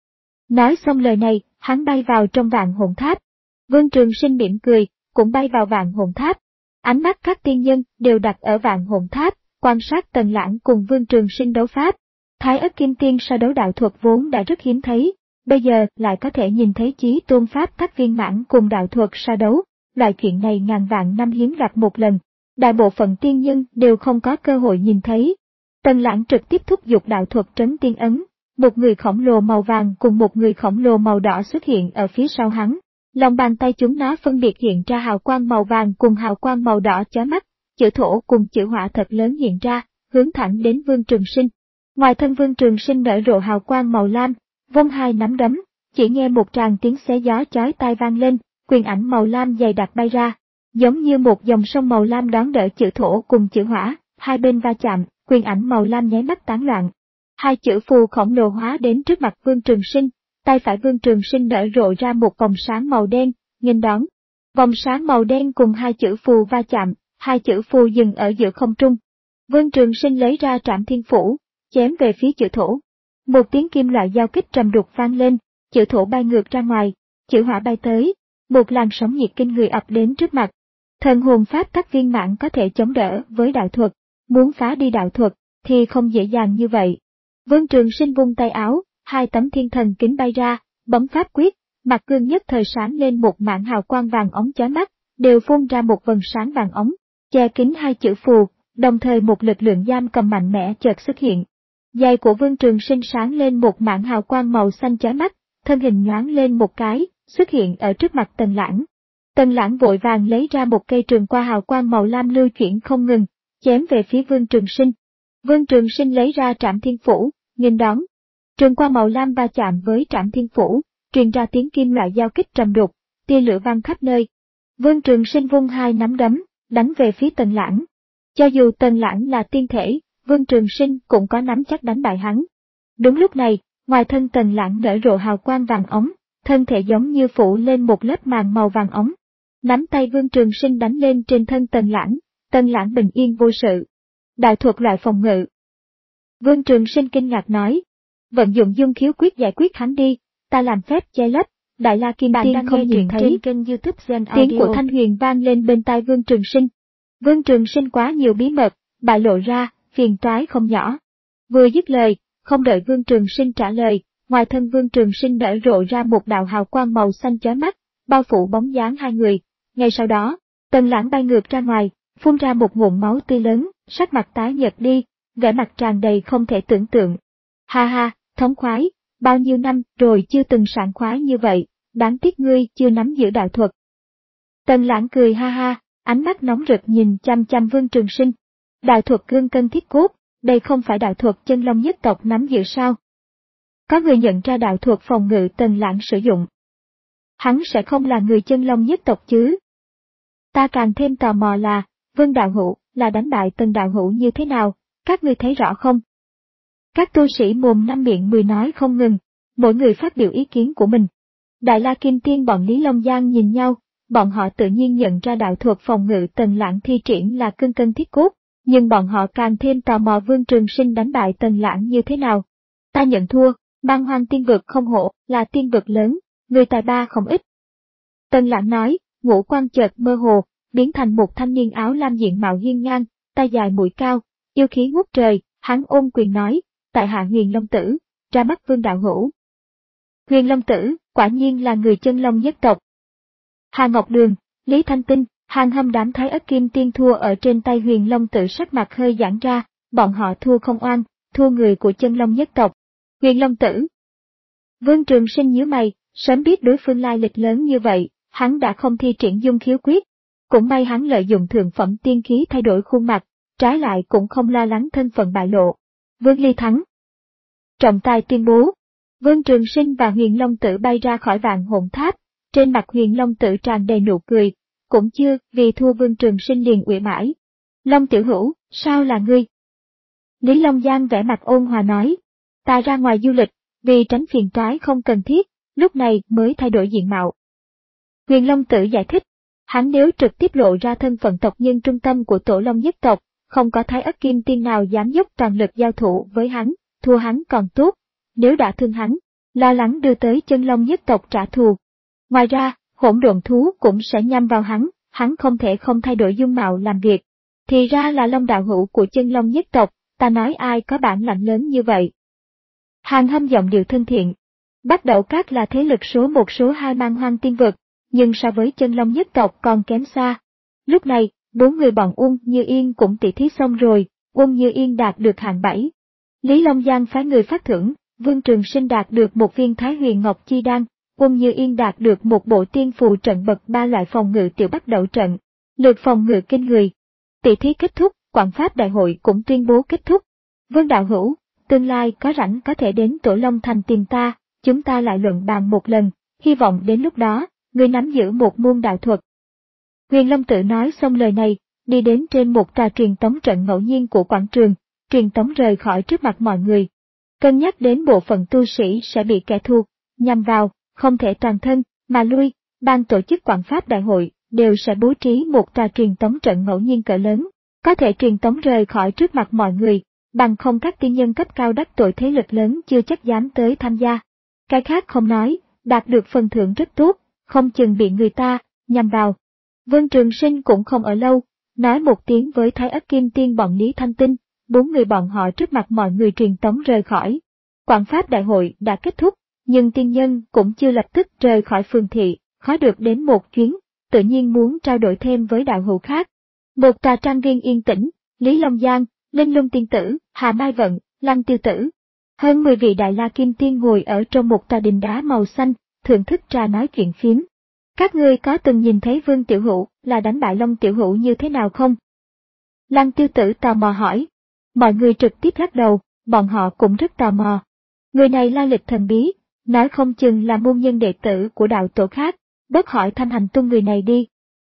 Nói xong lời này, hắn bay vào trong vạn hồn tháp. Vương Trường Sinh mỉm cười, cũng bay vào vạn hồn tháp. Ánh mắt các tiên nhân đều đặt ở vạn hồn tháp, quan sát Tần Lãng cùng Vương Trường Sinh đấu pháp. Thái Ất Kim Tiên so đấu đạo thuật vốn đã rất hiếm thấy, bây giờ lại có thể nhìn thấy Chí Tôn pháp tắc viên mãn cùng đạo thuật so đấu, loại chuyện này ngàn vạn năm hiếm gặp một lần. Đại bộ phận tiên nhân đều không có cơ hội nhìn thấy. Tần Lãng trực tiếp thúc giục đạo thuật trấn tiên ấn, một người khổng lồ màu vàng cùng một người khổng lồ màu đỏ xuất hiện ở phía sau hắn. Lòng bàn tay chúng nó phân biệt hiện ra hào quang màu vàng cùng hào quang màu đỏ chói mắt, chữ thổ cùng chữ hỏa thật lớn hiện ra, hướng thẳng đến Vương Trường Sinh. Ngoài thân Vương Trường Sinh nở rộ hào quang màu lam, vung hai nắm đấm, chỉ nghe một tràng tiếng xé gió chói tai vang lên, quyền ảnh màu lam dày đặc bay ra, giống như một dòng sông màu lam đón đỡ chữ thổ cùng chữ hỏa, hai bên va chạm, quyền ảnh màu lam nháy mắt tán loạn. Hai chữ phù khổng lồ hóa đến trước mặt Vương Trường Sinh, tay phải Vương Trường Sinh nở rộ ra một vòng sáng màu đen, nghênh đón. Vòng sáng màu đen cùng hai chữ phù va chạm, hai chữ phù dừng ở giữa không trung. Vương Trường Sinh lấy ra Trảm Thiên Phủ, chém về phía chữ thổ. Một tiếng kim loại giao kích trầm đục vang lên, chữ thổ bay ngược ra ngoài, chữ hỏa bay tới, một làn sóng nhiệt kinh người ập đến trước mặt. Thần hồn pháp tắc viên mãn có thể chống đỡ với đạo thuật, muốn phá đi đạo thuật thì không dễ dàng như vậy. Vương Trường Sinh vung tay áo, hai tấm thiên thần kính bay ra, bấm pháp quyết, mặt gương nhất thời sáng lên một mảng hào quang vàng óng chói mắt, đều phun ra một vầng sáng vàng óng, che kín hai chữ phù, đồng thời một lực lượng giam cầm mạnh mẽ chợt xuất hiện. Giày của Vương Trường Sinh sáng lên một mảng hào quang màu xanh chói mắt, thân hình nhoáng lên một cái, xuất hiện ở trước mặt Tần Lãng. Tần Lãng vội vàng lấy ra một cây trường qua hào quang màu lam lưu chuyển không ngừng, chém về phía Vương Trường Sinh. Vương Trường Sinh lấy ra Trảm Thiên Phủ, nghênh đón. Trường qua màu lam va chạm với Trảm Thiên Phủ, truyền ra tiếng kim loại giao kích trầm đục, tia lửa vang khắp nơi. Vương Trường Sinh vung hai nắm đấm, đánh về phía Tần Lãng. Cho dù Tần Lãng là tiên thể, Vương Trường Sinh cũng có nắm chắc đánh bại hắn. Đúng lúc này, ngoài thân Tần Lãng nở rộ hào quang vàng óng, thân thể giống như phủ lên một lớp màng màu vàng óng. Nắm tay Vương Trường Sinh đánh lên trên thân Tần Lãng, Tần Lãng bình yên vô sự. Đại thuật loại phòng ngự. Vương Trường Sinh kinh ngạc nói, vận dụng dung khiếu quyết giải quyết hắn đi, ta làm phép che lấp. Đại La Kim Tiên không nhìn thấy trên kênh YouTube Gen Audio. Tiếng của Thanh Huyền vang lên bên tai Vương Trường Sinh. Vương Trường Sinh quá nhiều bí mật, bại lộ ra, phiền toái không nhỏ. Vừa dứt lời, không đợi Vương Trường Sinh trả lời, ngoài thân Vương Trường Sinh nở rộ ra một đạo hào quang màu xanh chói mắt, bao phủ bóng dáng hai người. Ngay sau đó, Tần Lãng bay ngược ra ngoài, phun ra một ngụm máu tươi lớn, sắc mặt tái nhợt đi, vẻ mặt tràn đầy không thể tưởng tượng. Ha ha, thống khoái, bao nhiêu năm rồi chưa từng sảng khoái như vậy, đáng tiếc ngươi chưa nắm giữ đạo thuật. Tần Lãng cười ha ha, ánh mắt nóng rực nhìn chăm chăm Vương Trường Sinh. Đạo thuật cương cân thiết cốt, đây không phải đạo thuật chân long nhất tộc nắm giữ sao? Có người nhận ra đạo thuật phòng ngự Tần Lãng sử dụng. Hắn sẽ không là người chân long nhất tộc chứ? Ta càng thêm tò mò là, Vương đạo hữu là đánh bại Tần đạo hữu như thế nào, các ngươi thấy rõ không? Các tu sĩ mồm năm miệng mười nói không ngừng, mỗi người phát biểu ý kiến của mình. Đại La Kim Tiên bọn Lý Long Giang nhìn nhau, bọn họ tự nhiên nhận ra đạo thuật phòng ngự Tần Lãng thi triển là cương cân thiết cốt, nhưng bọn họ càng thêm tò mò Vương Trường Sinh đánh bại Tần Lãng như thế nào. Ta nhận thua, Băng Hoang tiên vực không hộ, là tiên vực lớn, người tài ba không ít. Tần Lãng nói, ngũ quan chợt mơ hồ, biến thành một thanh niên áo lam diện mạo hiên ngang, tay dài mũi cao, yêu khí ngút trời, hắn ôm quyền nói, tại hạ Huyền Long Tử, ra mắt Vương đạo hữu. Huyền Long Tử, quả nhiên là người chân long nhất tộc. Hà Ngọc Đường, Lý Thanh Tinh, Hàng Hâm đám Thái Ất Kim Tiên thua ở trên tay Huyền Long Tử sắc mặt hơi giãn ra, bọn họ thua không oan, thua người của chân long nhất tộc. Huyền Long Tử. Vương Trường Sinh nhíu mày, sớm biết đối phương lai lịch lớn như vậy, hắn đã không thi triển dung khiếu quyết. Cũng may hắn lợi dụng thượng phẩm tiên khí thay đổi khuôn mặt, trái lại cũng không lo lắng thân phận bại lộ. Vương Ly thắng. Trọng tài tuyên bố. Vương Trường Sinh và Huyền Long Tử bay ra khỏi Vạn Hồn Tháp, trên mặt Huyền Long Tử tràn đầy nụ cười, cũng chưa vì thua Vương Trường Sinh liền uể mãi. Long tiểu hữu, sao là ngươi? Lý Long Giang vẻ mặt ôn hòa nói, ta ra ngoài du lịch, vì tránh phiền toái không cần thiết, lúc này mới thay đổi diện mạo. Huyền Long Tử giải thích, hắn nếu trực tiếp lộ ra thân phận tộc nhân trung tâm của Tổ Long nhất tộc, không có Thái Ất Kim Tiên nào dám dốc toàn lực giao thủ với hắn, thua hắn còn tốt, nếu đã thương hắn, lo lắng đưa tới chân long nhất tộc trả thù. Ngoài ra, hỗn độn thú cũng sẽ nhắm vào hắn, hắn không thể không thay đổi dung mạo làm việc. Thì ra là Long đạo hữu của chân long nhất tộc, ta nói ai có bản lãnh lớn như vậy. Hàng Hâm giọng điệu thân thiện. Bắt đầu các là thế lực số một số hai mang hoang tiên vực, nhưng so với chân long nhất tộc còn kém xa. Lúc này, bốn người bọn Uông Như Yên cũng tỉ thí xong rồi, Uông Như Yên đạt được hạng bảy. Lý Long Giang phái người phát thưởng, Vương Trường Sinh đạt được một viên Thái Huyền Ngọc Chi Đan, Uông Như Yên đạt được một bộ tiên phù trận bậc ba loại phòng ngự tiểu bắt đầu trận, lượt phòng ngự kinh người. Tỷ thí kết thúc, Quảng Pháp Đại hội cũng tuyên bố kết thúc. Vương đạo hữu, tương lai có rảnh có thể đến Tổ Long Thành tìm ta, chúng ta lại luận bàn một lần, hy vọng đến lúc đó, ngươi nắm giữ một môn đạo thuật. Huyền Long Tử nói xong lời này, đi đến trên một trà truyền tống trận ngẫu nhiên của quảng trường, truyền tống rời khỏi trước mặt mọi người. Cân nhắc đến bộ phận tu sĩ sẽ bị kẻ thù nhằm vào, không thể toàn thân mà lui, ban tổ chức Quảng Pháp Đại hội đều sẽ bố trí một trà truyền tống trận ngẫu nhiên cỡ lớn, có thể truyền tống rời khỏi trước mặt mọi người, bằng không các tiên nhân cấp cao đắc tội thế lực lớn chưa chắc dám tới tham gia. Cái khác không nói, đạt được phần thưởng rất tốt, không chừng bị người ta nhằm vào. Vương Trường Sinh cũng không ở lâu, nói một tiếng với Thái Ất Kim Tiên bọn Lý Thanh Tinh, bốn người bọn họ trước mặt mọi người truyền tống rời khỏi. Quảng Pháp Đại hội đã kết thúc, nhưng tiên nhân cũng chưa lập tức rời khỏi phường thị, khó được đến một chuyến, tự nhiên muốn trao đổi thêm với đạo hữu khác. Một tòa trang viên yên tĩnh, Lý Long Giang, Linh Lung Tiên Tử, Hà Mai Vận, Lăng Tiêu Tử. Hơn mười vị Đại La Kim Tiên ngồi ở trong một tòa đình đá màu xanh, thưởng thức trà nói chuyện phiếm. Các ngươi có từng nhìn thấy Vương Tiểu Hữu là đánh bại Long Tiểu Hữu như thế nào không? Lăng Tiêu Tử tò mò hỏi. Mọi người trực tiếp lắc đầu, bọn họ cũng rất tò mò. Người này lai lịch thần bí, nói không chừng là môn nhân đệ tử của đạo tổ khác, bớt hỏi thăm hành tung người này đi.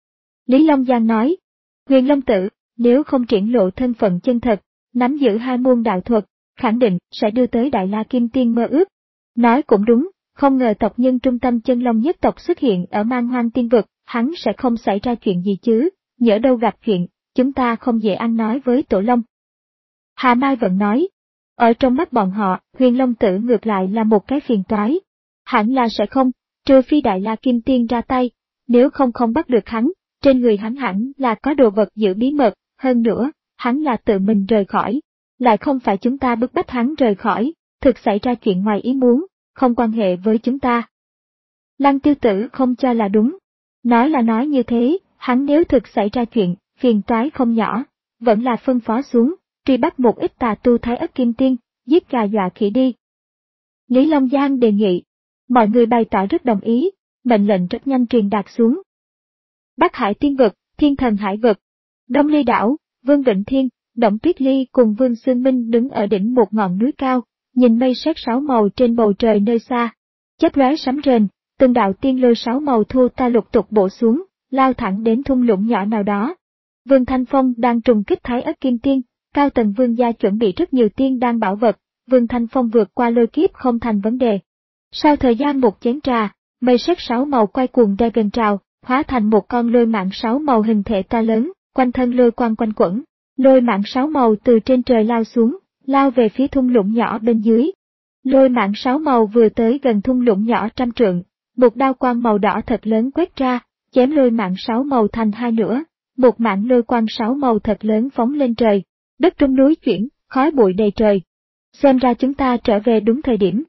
Lý Long Giang nói, Huyền Long Tử, nếu không triển lộ thân phận chân thật, nắm giữ hai môn đạo thuật, khẳng định sẽ đưa tới Đại La Kim Tiên mơ ước. Nói cũng đúng, không ngờ tộc nhân trung tâm chân long nhất tộc xuất hiện ở Man Hoang Tiên Vực, hắn sẽ không xảy ra chuyện gì chứ, nhỡ đâu gặp chuyện, chúng ta không dễ ăn nói với Tổ Long. Hà Mai vẫn nói, ở trong mắt bọn họ, Huyền Long Tử ngược lại là một cái phiền toái. Hẳn là sẽ không, trừ phi Đại La Kim Tiên ra tay, nếu không không bắt được hắn, trên người hắn hẳn là có đồ vật giữ bí mật, hơn nữa, hắn là tự mình rời khỏi, lại không phải chúng ta bức bách hắn rời khỏi, thực xảy ra chuyện ngoài ý muốn, không quan hệ với chúng ta. Lăng Tiêu Tử không cho là đúng. Nói là nói như thế, hắn nếu thực xảy ra chuyện, phiền toái không nhỏ, vẫn là phân phó xuống, truy bắt một ít tà tu Thái Ất Kim Tiên, giết gà dọa khỉ đi. Lý Long Giang đề nghị. Mọi người bày tỏ rất đồng ý, mệnh lệnh rất nhanh truyền đạt xuống. Bắc Hải Tiên Vực, Thiên Thần Hải Vực, Đông Ly Đảo, Vương Vịnh Thiên, Động Tuyết Ly cùng Vương Xương Minh đứng ở đỉnh một ngọn núi cao, nhìn mây sét sáu màu trên bầu trời nơi xa. Chớp lóe sấm rền, từng đạo tiên lôi sáu màu thu ta lục tục bổ xuống, lao thẳng đến thung lũng nhỏ nào đó. Vương Thanh Phong đang trùng kích Thái Ất Kim Tiên, cao tầng vương gia chuẩn bị rất nhiều tiên đan bảo vật, Vương Thanh Phong vượt qua lôi kiếp không thành vấn đề. Sau thời gian một chén trà, mây sét sáu màu quay cuồng ra gần trào, hóa thành một con lôi mạng sáu màu hình thể to lớn, quanh thân lôi quang quanh quẩn. Lôi mạng sáu màu từ trên trời lao xuống, lao về phía thung lũng nhỏ bên dưới. Lôi mạng sáu màu vừa tới gần thung lũng nhỏ trăm trượng, một đao quang màu đỏ thật lớn quét ra, chém lôi mạng sáu màu thành hai nửa, một mạng lôi quang sáu màu thật lớn phóng lên trời, đất trong núi chuyển, khói bụi đầy trời. Xem ra chúng ta trở về đúng thời điểm.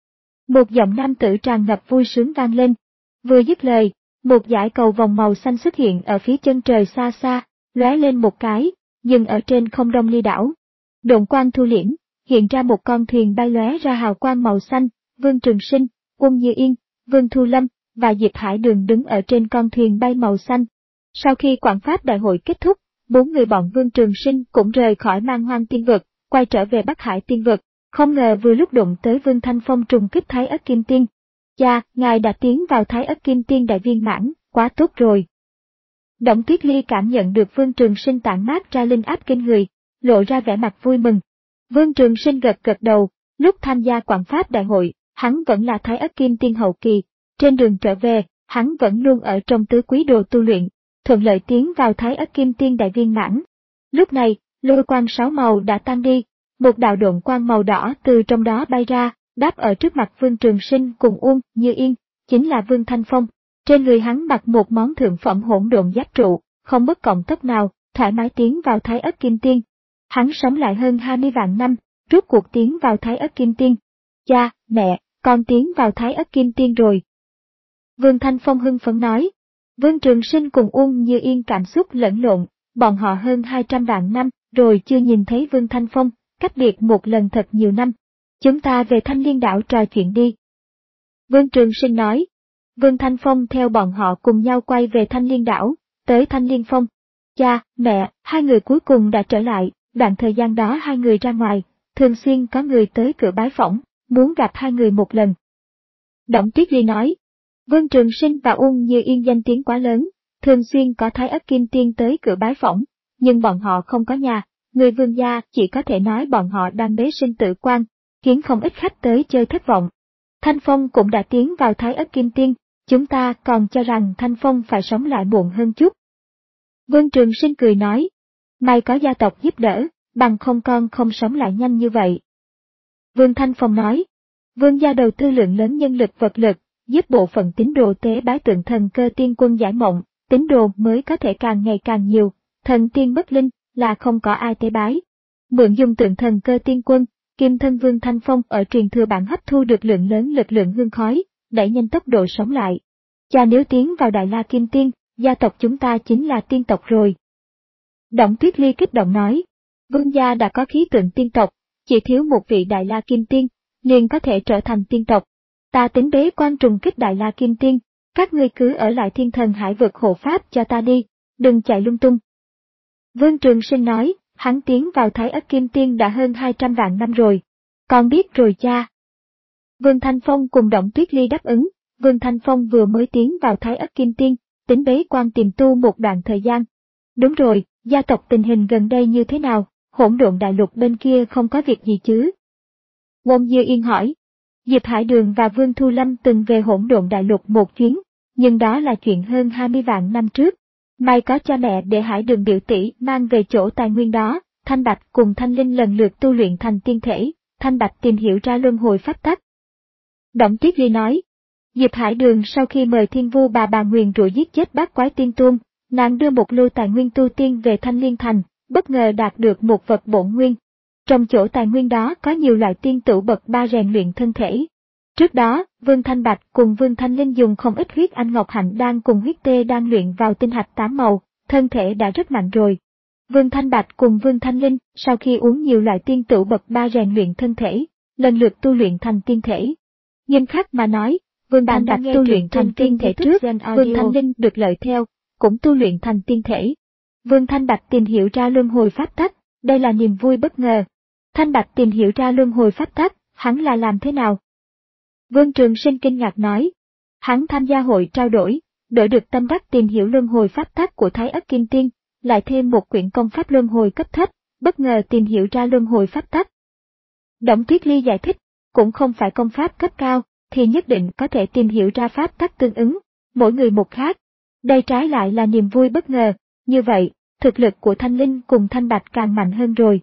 Một giọng nam tử tràn ngập vui sướng vang lên. Vừa dứt lời, một dải cầu vòng màu xanh xuất hiện ở phía chân trời xa xa, lóe lên một cái, dừng ở trên không Đông Ly Đảo. Độn quang thu liễm, hiện ra một con thuyền bay lóe ra hào quang màu xanh, Vương Trường Sinh, Uông Như Yên, Vương Thu Lâm và Diệp Hải Đường đứng ở trên con thuyền bay màu xanh. Sau khi Quảng Pháp Đại hội kết thúc, bốn người bọn Vương Trường Sinh cũng rời khỏi Man Hoang Tiên Vực, quay trở về Bắc Hải Tiên Vực, không ngờ vừa lúc đụng tới Vương Thanh Phong trùng kích Thái Ất Kim Tiên. Cha, ngài đã tiến vào Thái Ất Kim Tiên đại viên mãn, quá tốt rồi. Động Tuyết Ly cảm nhận được Vương Trường Sinh tản mát ra linh áp kinh người, lộ ra vẻ mặt vui mừng. Vương Trường Sinh gật gật đầu, lúc tham gia Quảng Pháp Đại hội, hắn vẫn là Thái Ất Kim Tiên hậu kỳ, trên đường trở về, hắn vẫn luôn ở trong tứ quý đồ tu luyện, thuận lợi tiến vào Thái Ất Kim Tiên đại viên mãn. Lúc này, lôi quang sáu màu đã tan đi, một đạo độn quang màu đỏ từ trong đó bay ra, đáp ở trước mặt Vương Trường Sinh cùng Uông Như Yên, chính là Vương Thanh Phong. Trên người hắn mặc một món thượng phẩm hỗn độn giáp trụ, không mất cọng tóc nào, thoải mái tiến vào Thái Ất Kim Tiên. Hắn sống lại hơn hai mươi vạn năm, rốt cuộc tiến vào Thái Ất Kim Tiên. Cha, mẹ, con tiến vào Thái Ất Kim Tiên rồi. Vương Thanh Phong hưng phấn nói. Vương Trường Sinh cùng Uông Như Yên cảm xúc lẫn lộn, bọn họ hơn hai trăm vạn năm, rồi chưa nhìn thấy Vương Thanh Phong, cách biệt một lần thật nhiều năm. Chúng ta về Thanh Liên Đảo trò chuyện đi. Vương Trường Sinh nói. Vương Thanh Phong theo bọn họ cùng nhau quay về Thanh Liên Đảo, tới Thanh Liên Phong. Cha, mẹ, hai người cuối cùng đã trở lại, đoạn thời gian đó hai người ra ngoài, thường xuyên có người tới cửa bái phỏng, muốn gặp hai người một lần. Động Tuyết Ly nói. Vương Trường Sinh và Uông Như Yên danh tiếng quá lớn, thường xuyên có Thái Ất Kim Tiên tới cửa bái phỏng, nhưng bọn họ không có nhà, người Vương gia chỉ có thể nói bọn họ đang bế sinh tử quan, khiến không ít khách tới chơi thất vọng. Thanh Phong cũng đã tiến vào Thái Ất Kim Tiên, chúng ta còn cho rằng Thanh Phong phải sống lại muộn hơn chút. Vương Trường Sinh cười nói, may có gia tộc giúp đỡ, bằng không con không sống lại nhanh như vậy. Vương Thanh Phong nói, Vương gia đầu tư lượng lớn nhân lực vật lực, giúp bộ phận tín đồ tế bái tượng thần cơ tiên quân giải mộng, tín đồ mới có thể càng ngày càng nhiều, thần tiên bất linh là không có ai tế bái. Mượn dùng tượng thần cơ tiên quân, kim thân Vương Thanh Phong ở truyền thừa bản hấp thu được lượng lớn lực lượng hương khói, đẩy nhanh tốc độ sống lại. Cha nếu tiến vào Đại La Kim Tiên, gia tộc chúng ta chính là tiên tộc rồi. Đổng Tuyết Ly kích động nói, Vương gia đã có khí tượng tiên tộc, chỉ thiếu một vị Đại La Kim Tiên, liền có thể trở thành tiên tộc. Ta tính bế quan trùng kích Đại La Kim Tiên, các ngươi cứ ở lại Thiên Thần Hải vực hộ pháp cho ta đi, đừng chạy lung tung. Vương Trường Sinh nói, hắn tiến vào Thái Ất Kim Tiên đã hơn hai trăm vạn năm rồi. Con biết rồi cha. Vương Thanh Phong cùng Đổng Tuyết Ly đáp ứng, Vương Thanh Phong vừa mới tiến vào Thái Ất Kim Tiên, tính bế quan tiềm tu một đoạn thời gian. Đúng rồi, gia tộc tình hình gần đây như thế nào, Hỗn Độn Đại Lục bên kia không có việc gì chứ? Ngôn Dư Yên hỏi. Diệp Hải Đường và Vương Thu Lâm từng về Hỗn Độn Đại Lục một chuyến, nhưng đó là chuyện hơn hai mươi vạn năm trước. May có cha mẹ để Hải Đường biểu tỷ mang về chỗ tài nguyên đó, Thanh Bạch cùng Thanh Linh lần lượt tu luyện thành tiên thể, Thanh Bạch tìm hiểu ra luân hồi pháp tắc. Đổng Tuyết Ly nói, Diệp Hải Đường sau khi mời Thiên Vu bà bà nguyền rủa giết chết bát quái tiên tôn, nàng đưa một lô tài nguyên tu tiên về Thanh Liên Thành, bất ngờ đạt được một vật bổn nguyên. Trong chỗ tài nguyên đó có nhiều loại tiên tửu bậc ba rèn luyện thân thể. Trước đó, Vương Thanh Bạch cùng Vương Thanh Linh dùng không ít huyết anh ngọc hạnh đan cùng huyết tê đan luyện vào tinh hạch tám màu, thân thể đã rất mạnh rồi. Vương Thanh Bạch cùng Vương Thanh Linh sau khi uống nhiều loại tiên tửu bậc ba rèn luyện thân thể, lần lượt tu luyện thành tiên thể. Nghiêm khắc mà nói, Vương Thanh Bạch tu luyện thành tiên thể trước, Vương Thanh Linh được lợi theo, cũng tu luyện thành tiên thể. Vương Thanh Bạch tìm hiểu ra luân hồi pháp tắc, đây là niềm vui bất ngờ. Thanh Bạch tìm hiểu ra luân hồi pháp tắc, hắn là làm thế nào? Vương Trường Sinh kinh ngạc nói, hắn tham gia hội trao đổi, đổi được tâm đắc tìm hiểu luân hồi pháp tắc của Thái Ất Kim Tiên, lại thêm một quyển công pháp luân hồi cấp thấp, bất ngờ tìm hiểu ra luân hồi pháp tắc. Đổng Tuyết Ly giải thích, cũng không phải công pháp cấp cao, thì nhất định có thể tìm hiểu ra pháp tắc tương ứng, mỗi người một khác. Đây trái lại là niềm vui bất ngờ, như vậy, thực lực của Thanh Linh cùng Thanh Bạch càng mạnh hơn rồi.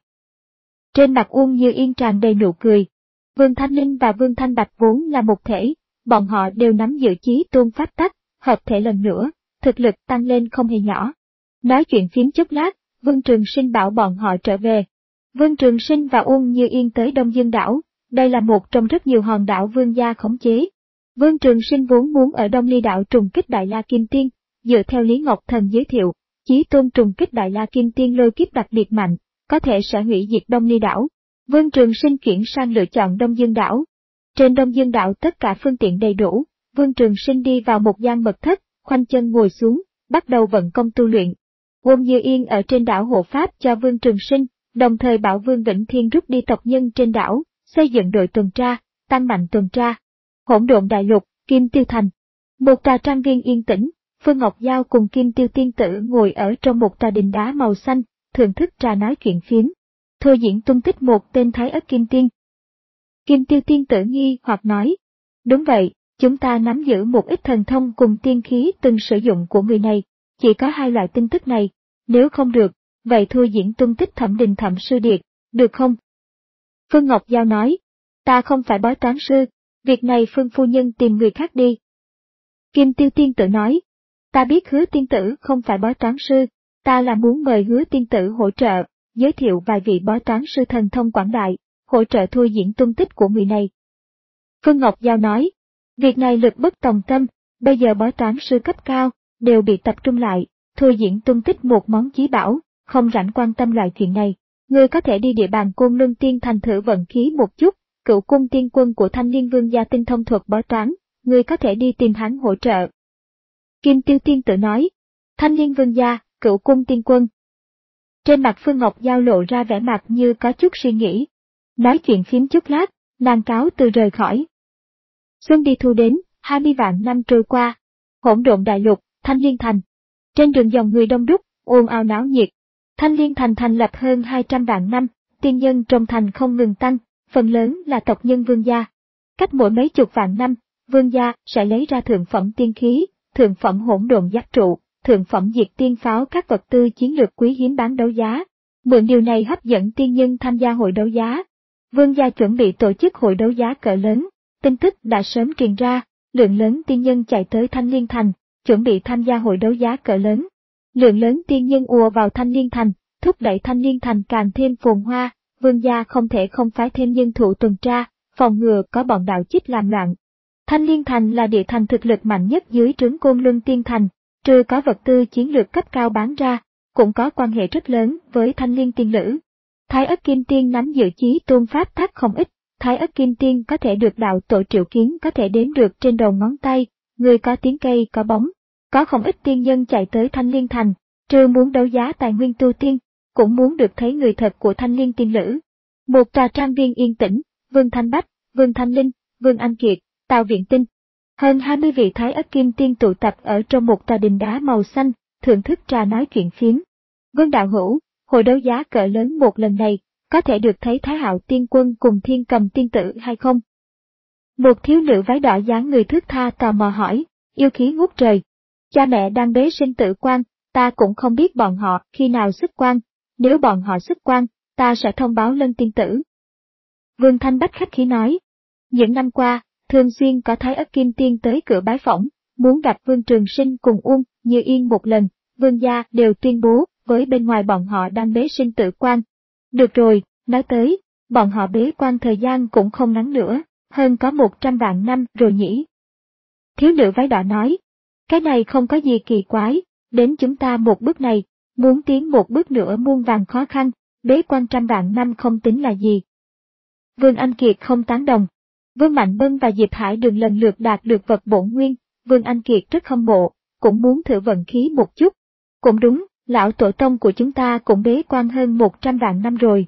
Trên mặt Uông Như Yên tràn đầy nụ cười. Vương Thanh Linh và Vương Thanh Bạch vốn là một thể, bọn họ đều nắm giữ chí tôn pháp tắc, hợp thể lần nữa, thực lực tăng lên không hề nhỏ. Nói chuyện phím chốc lát, Vương Trường Sinh bảo bọn họ trở về. Vương Trường Sinh và Uông Như Yên tới Đông Dương đảo, đây là một trong rất nhiều hòn đảo Vương gia khống chế. Vương Trường Sinh vốn muốn ở Đông Ly đảo trùng kích Đại La Kim Tiên, dựa theo Lý Ngọc Thần giới thiệu, chí tôn trùng kích Đại La Kim Tiên lôi kiếp đặc biệt mạnh, có thể sẽ hủy diệt Đông Ly đảo. Vương Trường Sinh chuyển sang lựa chọn Đông Dương đảo. Trên Đông Dương đảo tất cả phương tiện đầy đủ, Vương Trường Sinh đi vào một gian mật thất, khoanh chân ngồi xuống, bắt đầu vận công tu luyện. Uông Như Yên ở trên đảo hộ pháp cho Vương Trường Sinh, đồng thời bảo Vương Vĩnh Thiên rút đi tộc nhân trên đảo, xây dựng đội tuần tra, tăng mạnh tuần tra. Hỗn Độn Đại Lục, Kim Tiêu Thành. Một trà trang viên yên tĩnh, Phương Ngọc Giao cùng Kim Tiêu Tiên Tử ngồi ở trong một tòa đình đá màu xanh, thưởng thức trà nói chuyện phiếm. Thôi diễn tung tích một tên Thái Ất Kim Tiên. Kim Tiêu Tiên Tử nghi hoặc nói, đúng vậy, chúng ta nắm giữ một ít thần thông cùng tiên khí từng sử dụng của người này, chỉ có hai loại tin tức này, nếu không được, vậy thôi diễn tung tích Thẩm Đình Thẩm Sư Điệt, được không? Phương Ngọc Giao nói, ta không phải bói toán sư, việc này Phương phu nhân tìm người khác đi. Kim Tiêu Tiên Tử nói, ta biết Hứa Tiên Tử không phải bói toán sư, ta là muốn mời Hứa Tiên Tử hỗ trợ, giới thiệu vài vị bói toán sư thần thông quảng đại, hỗ trợ thôi diễn tung tích của người này. Phương Ngọc Giao nói, việc này lực bất tòng tâm, bây giờ bói toán sư cấp cao, đều bị tập trung lại, thôi diễn tung tích một món chí bảo, không rảnh quan tâm loại chuyện này. Ngươi có thể đi địa bàn Côn Luân Tiên Thành thử vận khí một chút, Cựu Cung Tiên Quân của Thanh Liên Vương gia tinh thông thuật bói toán, ngươi có thể đi tìm hắn hỗ trợ. Kim Tiêu Tiên Tử nói, Thanh Liên Vương gia, Cựu Cung Tiên Quân. Trên mặt Phương Ngọc Giao lộ ra vẻ mặt như có chút suy nghĩ. Nói chuyện phím chút lát, nàng cáo từ rời khỏi. Xuân đi thu đến, hai mươi vạn năm trôi qua. Hỗn Độn Đại Lục, Thanh Liên Thành. Trên đường dòng người đông đúc, ồn ào náo nhiệt. Thanh Liên Thành thành lập hơn hai trăm vạn năm, tiên nhân trong thành không ngừng tăng, phần lớn là tộc nhân vương gia. Cách mỗi mấy chục vạn năm, vương gia sẽ lấy ra thượng phẩm tiên khí, thượng phẩm hỗn độn giáp trụ, thượng phẩm diệt tiên pháo các vật tư chiến lược quý hiếm bán đấu giá. Mượn điều này hấp dẫn tiên nhân tham gia hội đấu giá. Vương gia chuẩn bị tổ chức hội đấu giá cỡ lớn, tin tức đã sớm truyền ra, lượng lớn tiên nhân chạy tới Thanh Liên Thành, chuẩn bị tham gia hội đấu giá cỡ lớn. Lượng lớn tiên nhân ùa vào Thanh Liên Thành, thúc đẩy Thanh Liên Thành càng thêm phồn hoa, vương gia không thể không phái thêm nhân thủ tuần tra, phòng ngừa có bọn đạo chích làm loạn. Thanh Liên Thành là địa thành thực lực mạnh nhất dưới trướng Côn Luân Tiên Thành, trừ có vật tư chiến lược cấp cao bán ra, cũng có quan hệ rất lớn với Thanh Liên Tiên Lữ. Thái Ất Kim Tiên nắm giữ chí tôn pháp thác không ít, Thái Ất Kim Tiên có thể được đạo tổ triệu kiến có thể đếm được trên đầu ngón tay, người có tiếng cây có bóng. Có không ít tiên nhân chạy tới Thanh Liên Thành, trừ muốn đấu giá tài nguyên tu tiên, cũng muốn được thấy người thật của Thanh Liên Tiên Lữ. Một tòa trang viên yên tĩnh, Vương Thanh Bách, Vương Thanh Linh, Vương Anh Kiệt, Tào Viện Tinh. Hơn hai mươi vị Thái Ất Kim Tiên tụ tập ở trong một tòa đình đá màu xanh, thưởng thức trà nói chuyện phiếm. Vương đạo hữu, hội đấu giá cỡ lớn một lần này, có thể được thấy Thái Hạo Tiên Quân cùng Thiên Cầm Tiên Tử hay không? Một thiếu nữ váy đỏ dáng người thướt tha tò mò hỏi, yêu khí ngút trời. Cha mẹ đang bế sinh tử quan, ta cũng không biết bọn họ khi nào xuất quan, nếu bọn họ xuất quan, ta sẽ thông báo Lân Tiên Tử. Vương Thanh Bách khách khí nói, những năm qua, thường xuyên có Thái Ất Kim Tiên tới cửa bái phỏng, muốn gặp Vương Trường Sinh cùng Uông Như Yên một lần, Vương gia đều tuyên bố với bên ngoài bọn họ đang bế sinh tử quan. Được rồi, nói tới, bọn họ bế quan thời gian cũng không ngắn nữa, hơn có một trăm vạn năm rồi nhỉ. Thiếu nữ váy đỏ nói, cái này không có gì kỳ quái, đến chúng ta một bước này, muốn tiến một bước nữa muôn vàn khó khăn, bế quan trăm vạn năm không tính là gì. Vương Anh Kiệt không tán đồng. Vương Mạnh Bân và Diệp Hải Đường lần lượt đạt được vật bổn nguyên, Vương Anh Kiệt rất hâm mộ, cũng muốn thử vận khí một chút. Cũng đúng, lão tổ tông của chúng ta cũng bế quan hơn một trăm vạn năm rồi.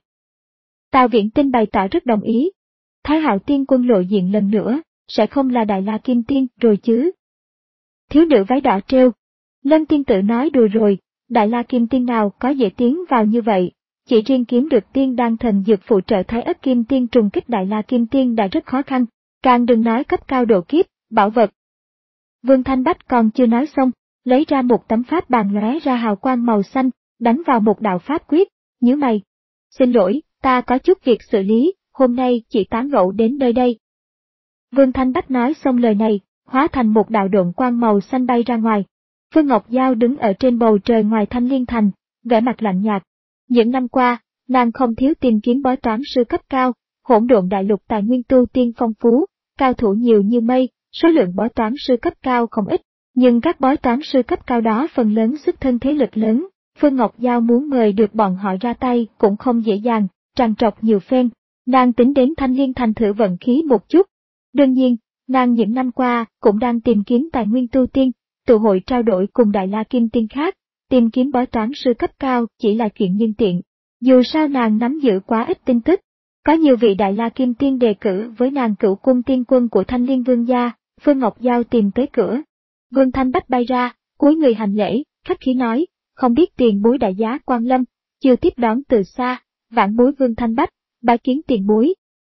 Tào Viễn Tinh bày tỏ rất đồng ý. Thái Hạo Tiên Quân lộ diện lần nữa, sẽ không là Đại La Kim Tiên rồi chứ. Thiếu nữ váy đỏ trêu. Lân Tiên Tử nói đùa rồi, Đại La Kim Tiên nào có dễ tiến vào như vậy, chỉ riêng kiếm được tiên đan thần dược phụ trợ Thái Ất Kim Tiên trùng kích Đại La Kim Tiên đã rất khó khăn, càng đừng nói cấp cao độ kiếp, bảo vật. Vương Thanh Bách còn chưa nói xong, lấy ra một tấm pháp bàn lóe ra hào quang màu xanh, đánh vào một đạo pháp quyết, nhíu mày. Xin lỗi, ta có chút việc xử lý, hôm nay chỉ tán gẫu đến nơi đây. Vương Thanh Bách nói xong lời này, hóa thành một đạo độn quang màu xanh bay ra ngoài. Phương Ngọc Giao đứng ở trên bầu trời ngoài Thanh Liên Thành, vẻ mặt lạnh nhạt. Những năm qua, nàng không thiếu tìm kiếm bói toán sư cấp cao, hỗn độn đại lục tài nguyên tu tiên phong phú, cao thủ nhiều như mây, số lượng bói toán sư cấp cao không ít, nhưng các bói toán sư cấp cao đó phần lớn xuất thân thế lực lớn, Phương Ngọc Giao muốn mời được bọn họ ra tay cũng không dễ dàng, trằn trọc nhiều phen, nàng tính đến Thanh Liên Thành thử vận khí một chút. Đương nhiên, nàng những năm qua cũng đang tìm kiếm tài nguyên tu tiên, tụ hội trao đổi cùng Đại La Kim Tiên khác, tìm kiếm bói toán sư cấp cao chỉ là chuyện nhân tiện. Dù sao nàng nắm giữ quá ít tin tức, có nhiều vị Đại La Kim Tiên đề cử với nàng cửu cung tiên quân của Thanh Liên Vương gia, Phương Ngọc Giao tìm tới cửa. Vương Thanh Bách bay ra, cúi người hành lễ, khách khí nói, không biết tiền bối đại giá Quan Lâm, chưa tiếp đón từ xa, vãn bối Vương Thanh Bách, bái kiến tiền bối.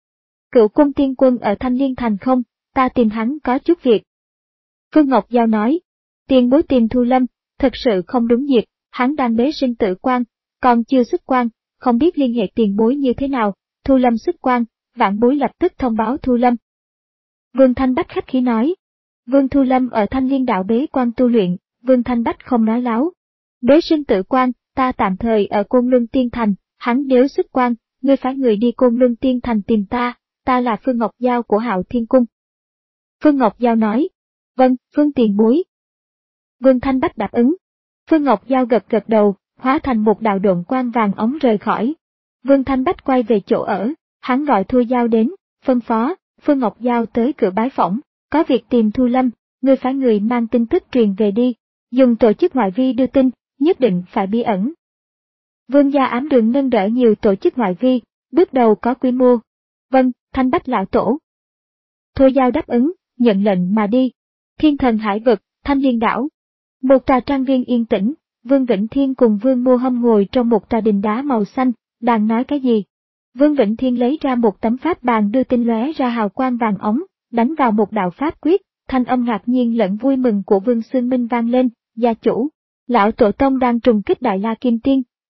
Cửu cung tiên quân ở Thanh Liên Thành không, ta tìm hắn có chút việc. Phương Ngọc Giao nói, tiền bối tìm Thu Lâm, thật sự không đúng dịp, hắn đang bế sinh tử quan, còn chưa xuất quan, không biết liên hệ tiền bối như thế nào, Thu Lâm xuất quan, vãn bối lập tức thông báo Thu Lâm. Vương Thanh Bách khách khí nói, Vương Thu Lâm ở Thanh Liên đạo bế quan tu luyện, Vương Thanh Bách không nói láo. Bế sinh tử quan, ta tạm thời ở Côn Luân Tiên Thành, hắn nếu xuất quan, ngươi phái người đi Côn Luân Tiên Thành tìm ta, ta là Phương Ngọc Giao của Hạo Thiên Cung. Phương Ngọc Giao nói, vâng, Phương tiền bối. Vương Thanh Bách đáp ứng. Phương Ngọc Giao gật gật đầu, hóa thành một đạo độn quang vàng ống rời khỏi. Vương Thanh Bách quay về chỗ ở, hắn gọi Thu Giao đến, phân phó, Phương Ngọc Giao tới cửa bái phỏng, có việc tìm Thu Lâm, ngươi phái người mang tin tức truyền về đi, dùng tổ chức ngoại vi đưa tin, nhất định phải bí ẩn. Vương gia Ám Đường nâng đỡ nhiều tổ chức ngoại vi, bước đầu có quy mô. Vâng, Thanh Bách lão tổ. Thu Giao đáp ứng, nhận lệnh mà đi. Thiên Thần Hải Vực, Thanh Liên đảo. Một tòa trang viên yên tĩnh, Vương Vĩnh Thiên cùng Vương Mô Hâm ngồi trong một tòa đình đá màu xanh, đang nói cái gì. Vương Vĩnh Thiên lấy ra một tấm pháp bàn đưa tin lóe ra hào quang vàng ống, đánh vào một đạo pháp quyết, thanh âm ngạc nhiên lẫn vui mừng của Vương Xương Minh vang lên, gia chủ. Lão tổ tông đang trùng kích Đại La Kim Tiên,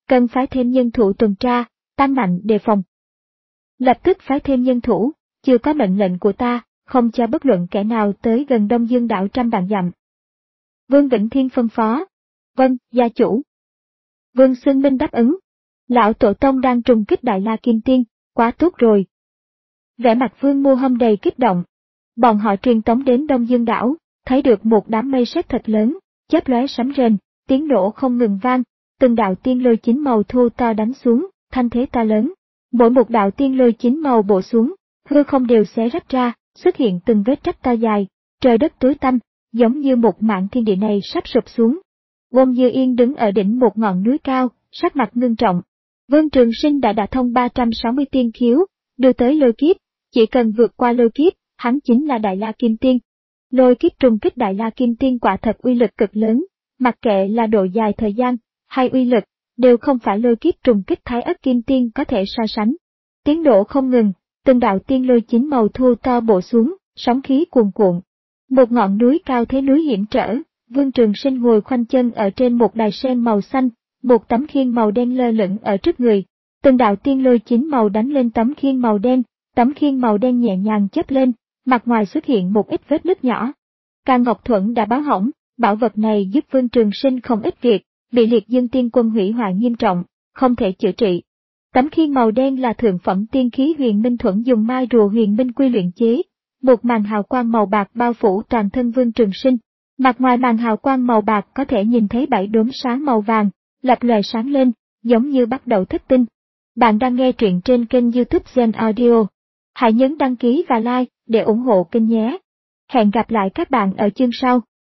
Cần phái thêm nhân thủ tuần tra, tăng mạnh đề phòng. Lập tức phái thêm nhân thủ, chưa có mệnh lệnh của ta, không cho bất luận kẻ nào tới gần Đông Dương đảo trăm vạn dặm. Vương Vĩnh Thiên phân phó. Vâng, gia chủ. Vương Xương Minh đáp ứng. Lão tổ tông đang trùng kích Đại La Kim Tiên, quá tốt rồi. Vẻ mặt Vương Mô Hâm đầy kích động. Bọn họ truyền tống đến Đông Dương đảo, thấy được một đám mây sét thật lớn, chớp lóe sấm rền, tiếng nổ không ngừng vang, từng đạo tiên lôi chín màu thu to đánh xuống, thanh thế to lớn. Mỗi một đạo tiên lôi chín màu bổ xuống, hư không đều xé rách ra, xuất hiện từng vết rách to dài, trời đất tối tăm, giống như một mảng thiên địa này sắp sụp xuống. Ôn Như Yên đứng ở đỉnh một ngọn núi cao, sắc mặt ngưng trọng. Vương Trường Sinh đã đả thông ba trăm sáu mươi tiên khiếu, đưa tới lôi kiếp, chỉ cần vượt qua lôi kiếp, hắn chính là Đại La Kim Tiên. Lôi kiếp trùng kích Đại La Kim Tiên quả thật uy lực cực lớn, mặc kệ là độ dài thời gian, hay uy lực, đều không phải lôi kiếp trùng kích Thái Ất Kim Tiên có thể so sánh. Tiếng nổ không ngừng, từng đạo tiên lôi chín màu thu to bổ xuống, sóng khí cuồn cuộn. Một ngọn núi cao thế núi hiểm trở, Vương Trường Sinh ngồi khoanh chân ở trên một đài sen màu xanh, một tấm khiên màu đen lơ lửng ở trước người. Từng đạo tiên lôi chín màu đánh lên tấm khiên màu đen, tấm khiên màu đen nhẹ nhàng chớp lên, mặt ngoài xuất hiện một ít vết nứt nhỏ. Càng Ngọc Thuẫn đã báo hỏng, bảo vật này giúp Vương Trường Sinh không ít việc, bị Liệt Dương Tiên Quân hủy hoại nghiêm trọng, không thể chữa trị. Tấm khiên màu đen là thượng phẩm tiên khí Huyền Minh Thuẫn dùng mai rùa Huyền Minh Quy luyện chế, một màn hào quang màu bạc bao phủ toàn thân Vương Trường Sinh. Mặt ngoài màn hào quang màu bạc có thể nhìn thấy bảy đốm sáng màu vàng, lập lòe sáng lên, giống như bắt đầu thức tinh. Bạn đang nghe truyện trên kênh YouTube Gen Audio. Hãy nhấn đăng ký và like để ủng hộ kênh nhé. Hẹn gặp lại các bạn ở chương sau.